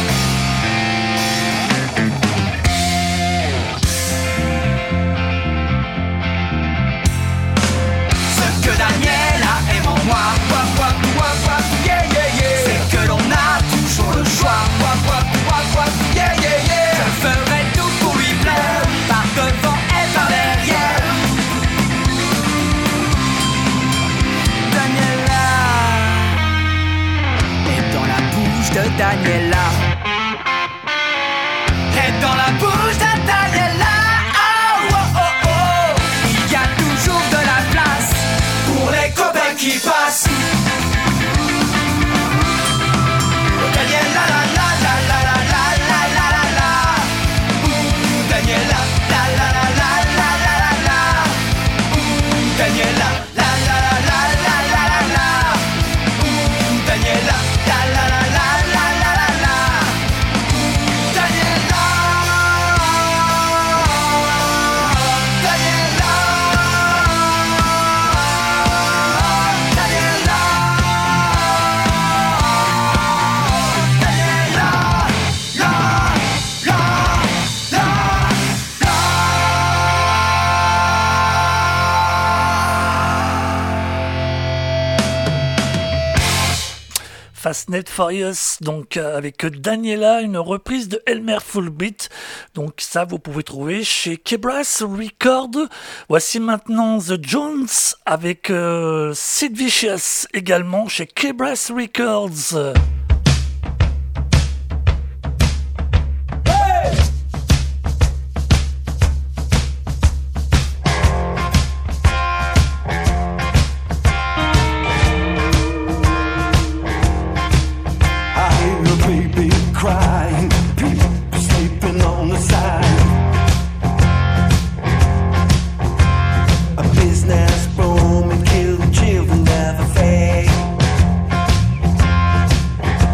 Ce que Daniela aime en moi, wap, wap, wap, wap, yeah, yeah, yeah. C'est que l'on a toujours le choix, wap, wap, wap, wap, yeah, yeah, yeah. Je ferai tout pour lui plaire, par devant et par derrière. Daniela est dans la bouche de Daniela, est dans la bouche de Daniela. Oh, oh, oh, oh. Il y a toujours de la place pour les copains qui passent. Daniela, la la la la la la la la la la. Ooh, Daniela, la la la la la la la la. Ooh, Daniela, la la la la la la la la. Ooh, Daniela, la la la la la la la la. Ooh, Daniela. Daniela. Fastnet Furious, donc euh, avec Daniela, une reprise de Elmer Footbeat. Donc ça, vous pouvez trouver chez Kebras Records. Voici maintenant The Jones avec euh, Sid Vicious, également chez Kebras Records. Crying, people sleeping on the side. A business boom and kill children never fade.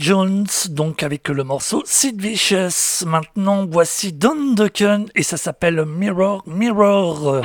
Jones, donc avec le morceau Sid Vicious. Maintenant, voici Don Dokken et ça s'appelle Mirror, Mirror.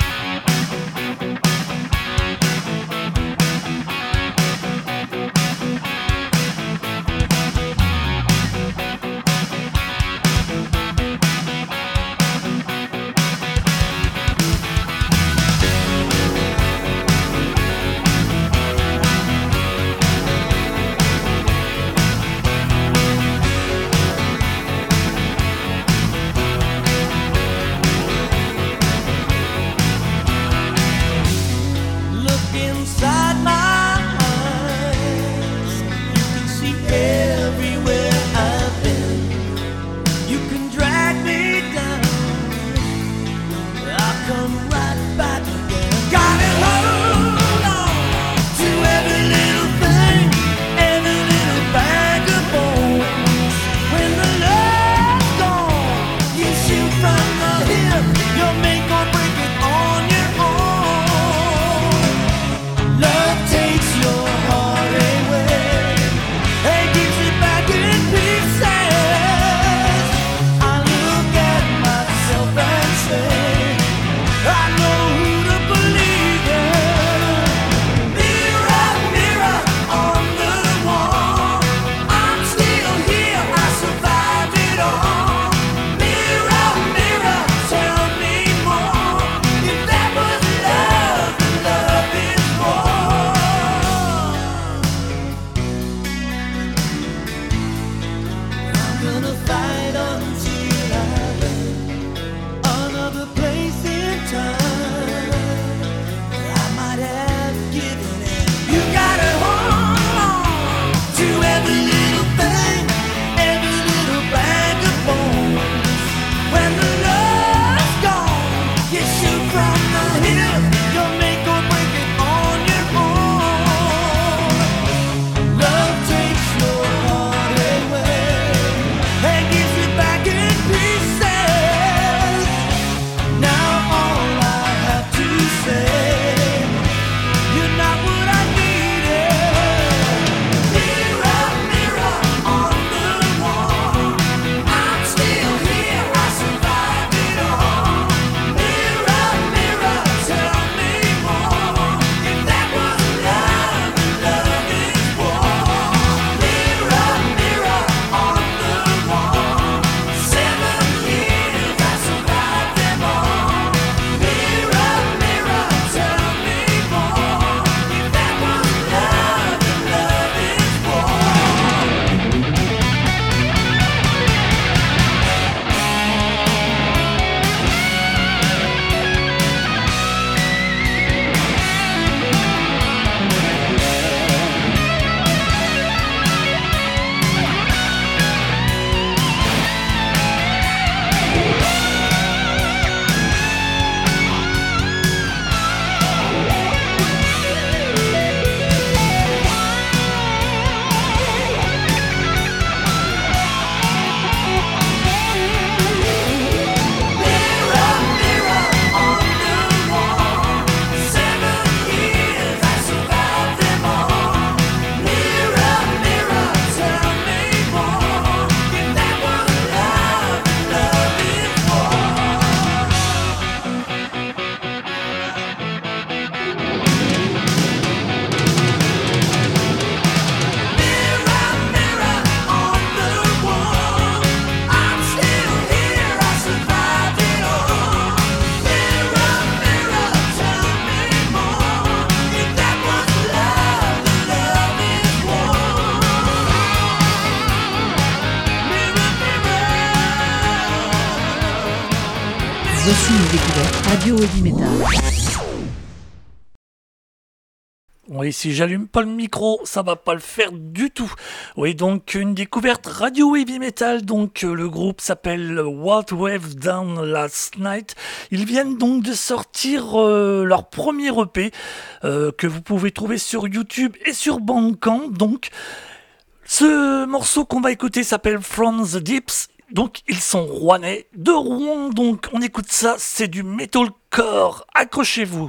Voici une découverte radio heavy metal. Oui, si j'allume pas le micro, ça va pas le faire du tout. Oui, donc une découverte radio heavy metal. Donc le groupe s'appelle What We've Done Last Night. Ils viennent donc de sortir euh, leur premier E P euh, que vous pouvez trouver sur YouTube et sur Bandcamp. Donc ce morceau qu'on va écouter s'appelle From the Deeps. Donc ils sont rouennais de Rouen. Donc on écoute ça, c'est du metalcore. Accrochez-vous.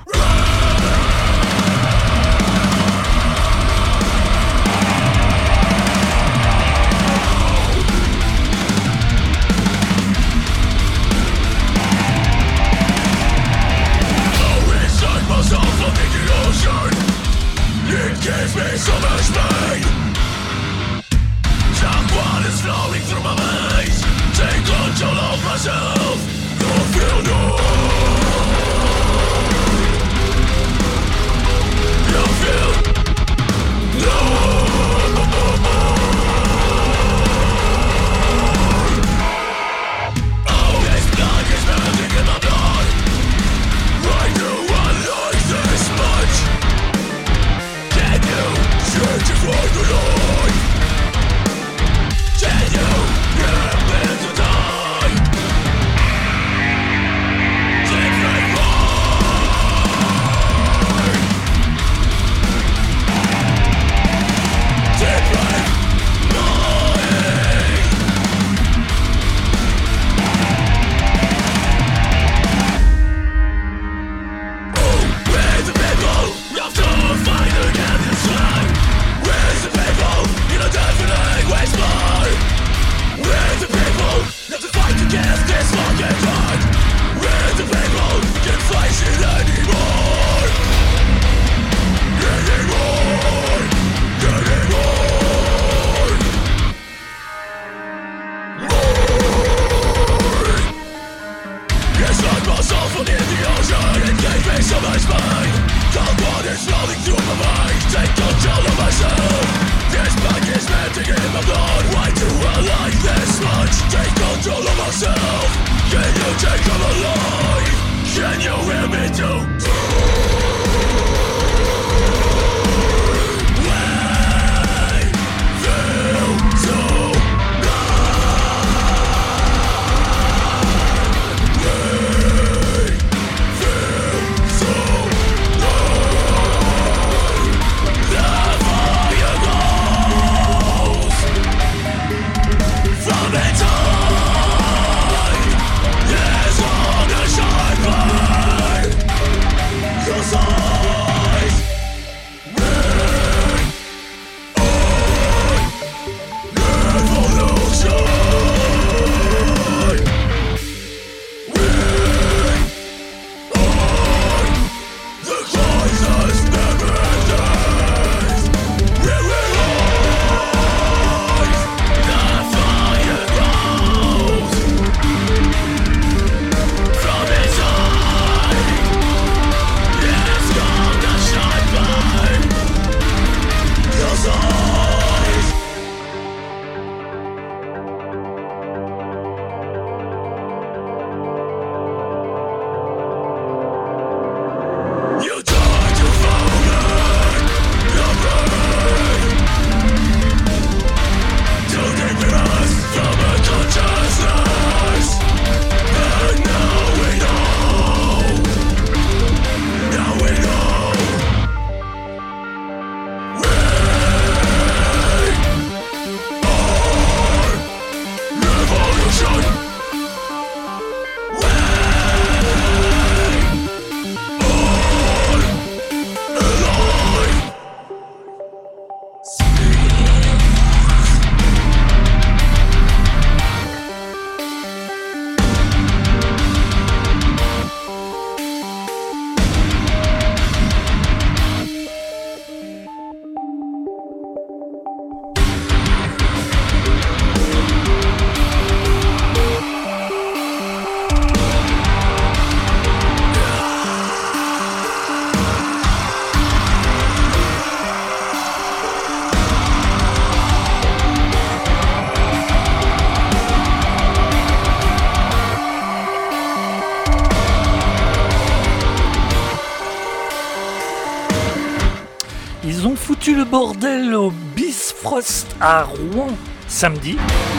Ils ont foutu le bordel au Bifrost à Rouen samedi.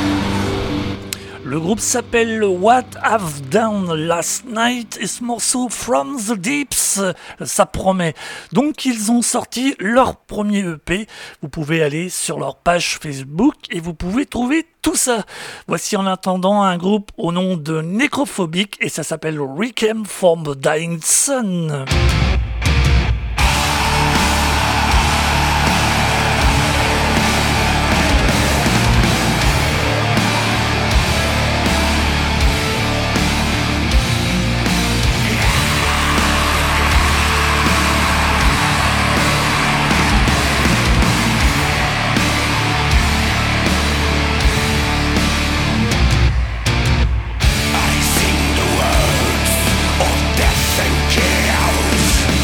Le groupe s'appelle What I've Done Last Night et ce morceau From the Deeps, ça promet. Donc ils ont sorti leur premier E P, vous pouvez aller sur leur page Facebook et vous pouvez trouver tout ça. Voici en attendant un groupe au nom de Necrophobic et ça s'appelle Requiem for the Dying Sun. Death and chaos.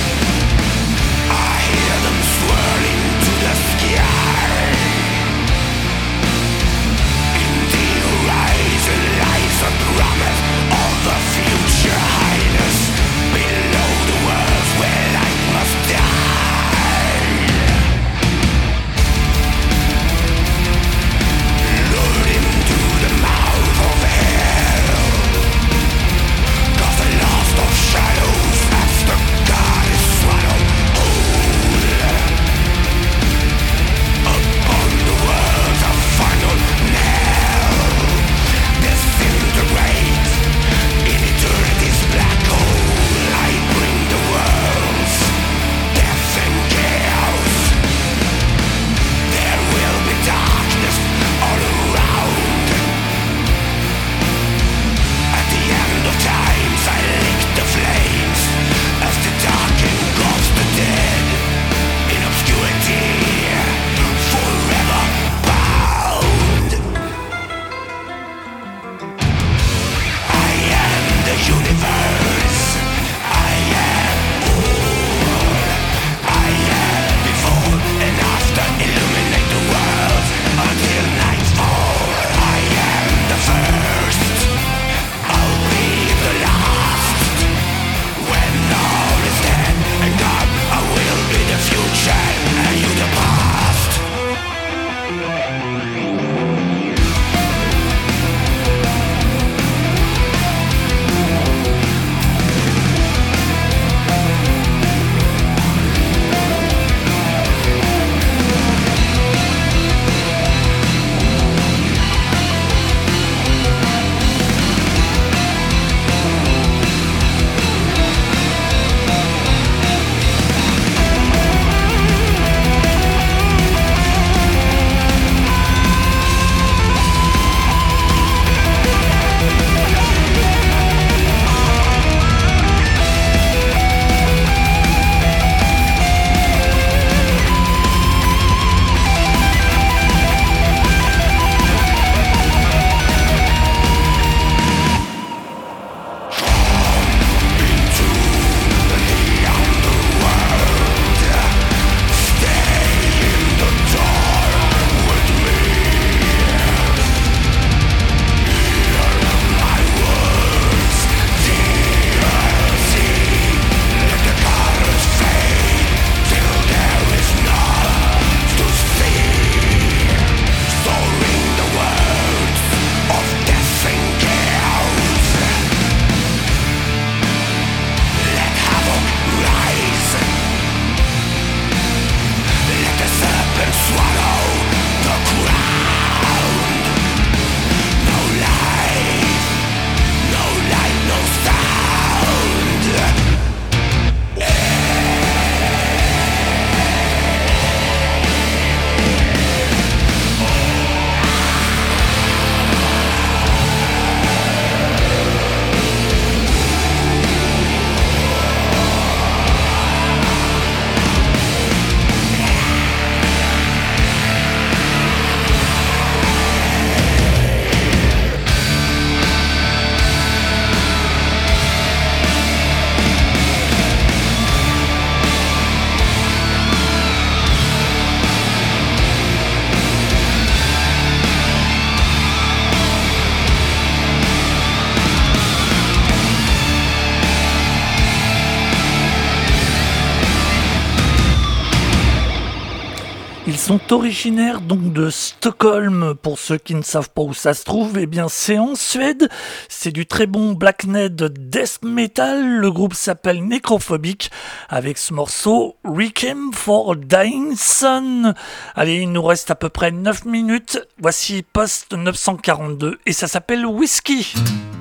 sont originaires donc de Stockholm. Pour ceux qui ne savent pas où ça se trouve, eh bien c'est en Suède. C'est du très bon blacknet death metal. Le groupe s'appelle Necrophobic avec ce morceau Requiem for a Dying Sun. Allez, il nous reste à peu près neuf minutes. Voici Post neuf cent quarante-deux et ça s'appelle Whiskey.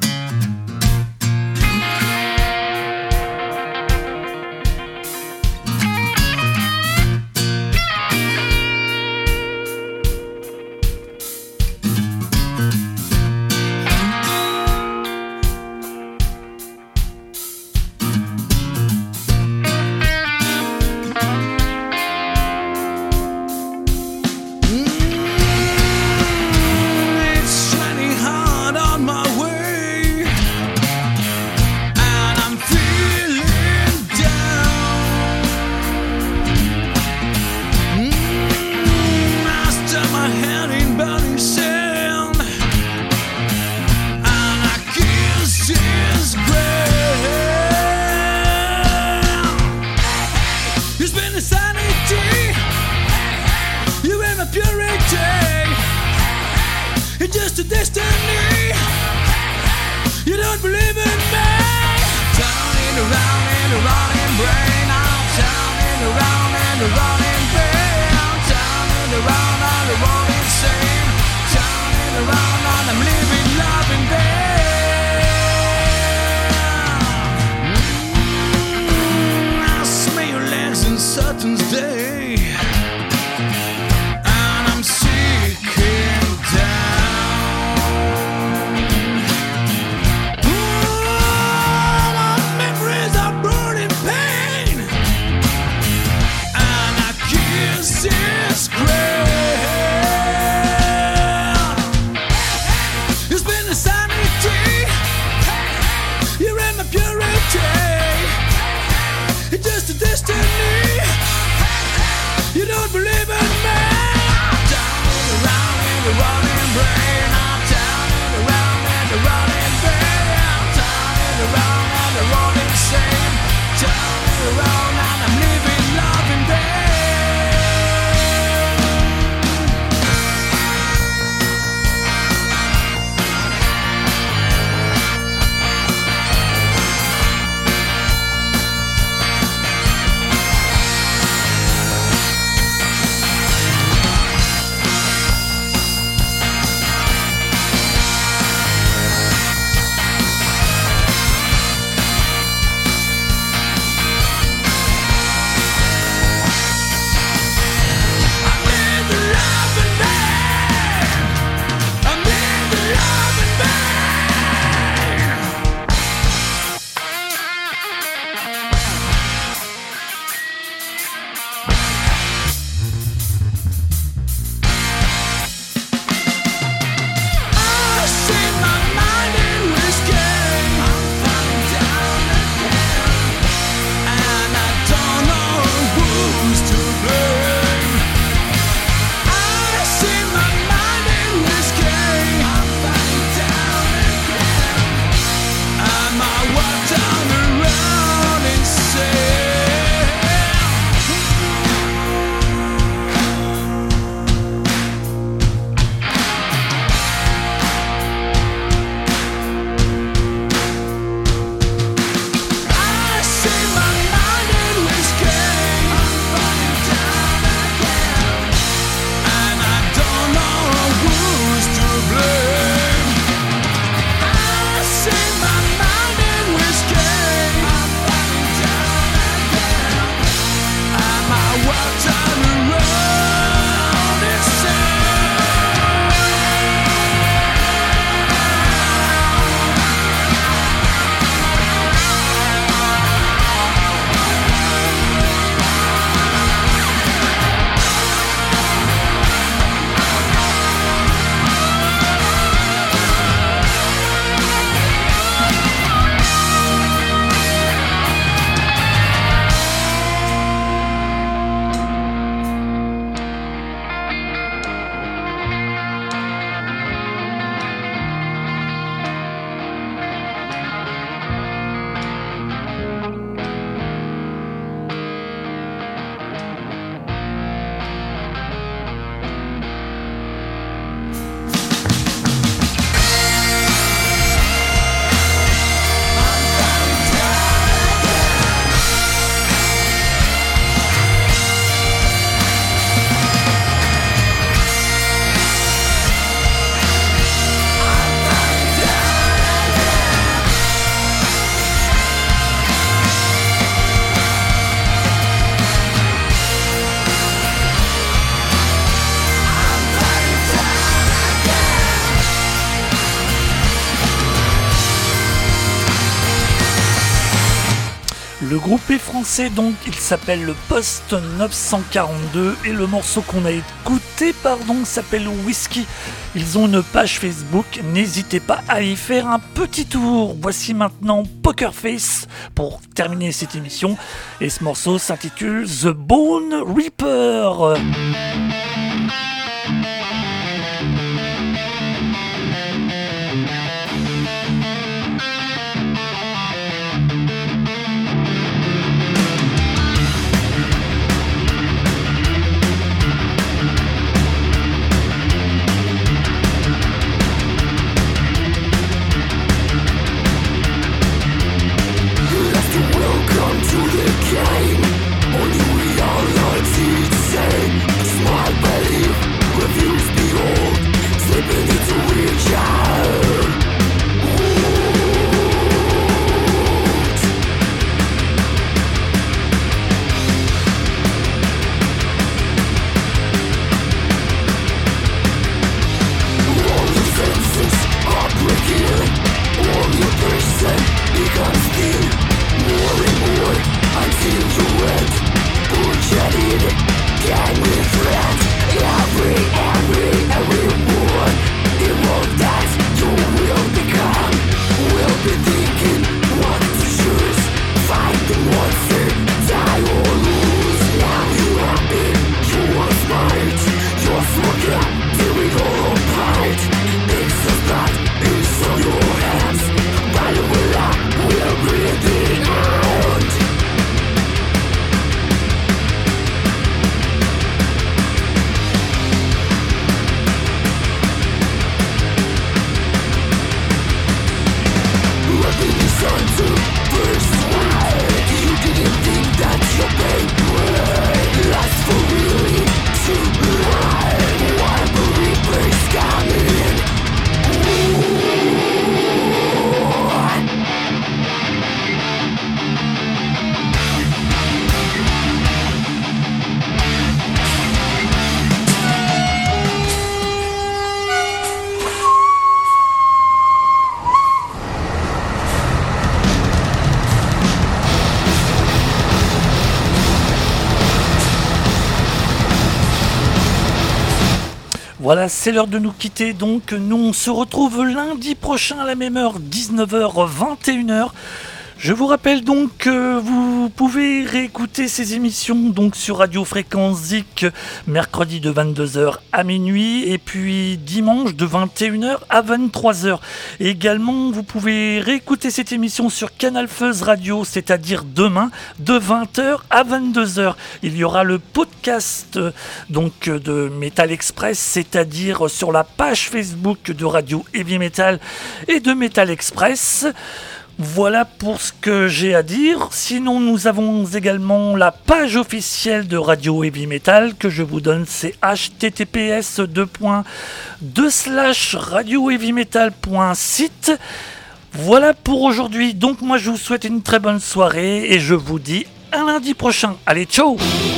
Just a destiny. You don't believe in me. Turning around and around in brain. I'm turning around and around in pain. I'm turning around and around insane. Turning around and I'm living love in vain. Mm, I smell your legs in Saturn's day. And I'm seeking down. It's been a sunny Le groupe est français, donc il s'appelle le Post neuf cent quarante-deux et le morceau qu'on a écouté pardon, s'appelle Whisky. Ils ont une page Facebook, n'hésitez pas à y faire un petit tour. Voici maintenant Poker Face pour terminer cette émission et ce morceau s'intitule The Bone Reaper. Welcome to the game. Only reality same. Smart belief, refuse behold. Slipping into weird child. All your senses are breaking. All your person becomes thin. More and more until you end. Bullshitted, gang with friends. Every, every, everyone. The world that you will become. Will be thinking what to choose. Find the monster, die or lose. Now you happy, you are smart. You're smoking, till we go apart. It's a spot, it's on your hands. By the way, I will breathe it out. Nothing is on to persuade. You didn't think that your pain would last for really too long. While the reaper's coming. Voilà, c'est l'heure de nous quitter, donc nous on se retrouve lundi prochain à la même heure, dix-neuf heures vingt et une heures. Je vous rappelle donc que vous pouvez réécouter ces émissions donc sur Radio Fréquence Zik mercredi de vingt-deux heures à minuit et puis dimanche de vingt et une heures à vingt-trois heures. Et également, vous pouvez réécouter cette émission sur Canal Fuzz Radio, c'est-à-dire demain de vingt heures à vingt-deux heures. Il y aura le podcast donc de Metal Express, c'est-à-dire sur la page Facebook de Radio Heavy Metal et de Metal Express. Voilà pour ce que j'ai à dire. Sinon, nous avons également la page officielle de Radio Heavy Metal que je vous donne, c'est h t t p s deux deux slash radio heavy metal point site. Voilà pour aujourd'hui. Donc moi, je vous souhaite une très bonne soirée et je vous dis à lundi prochain. Allez, ciao!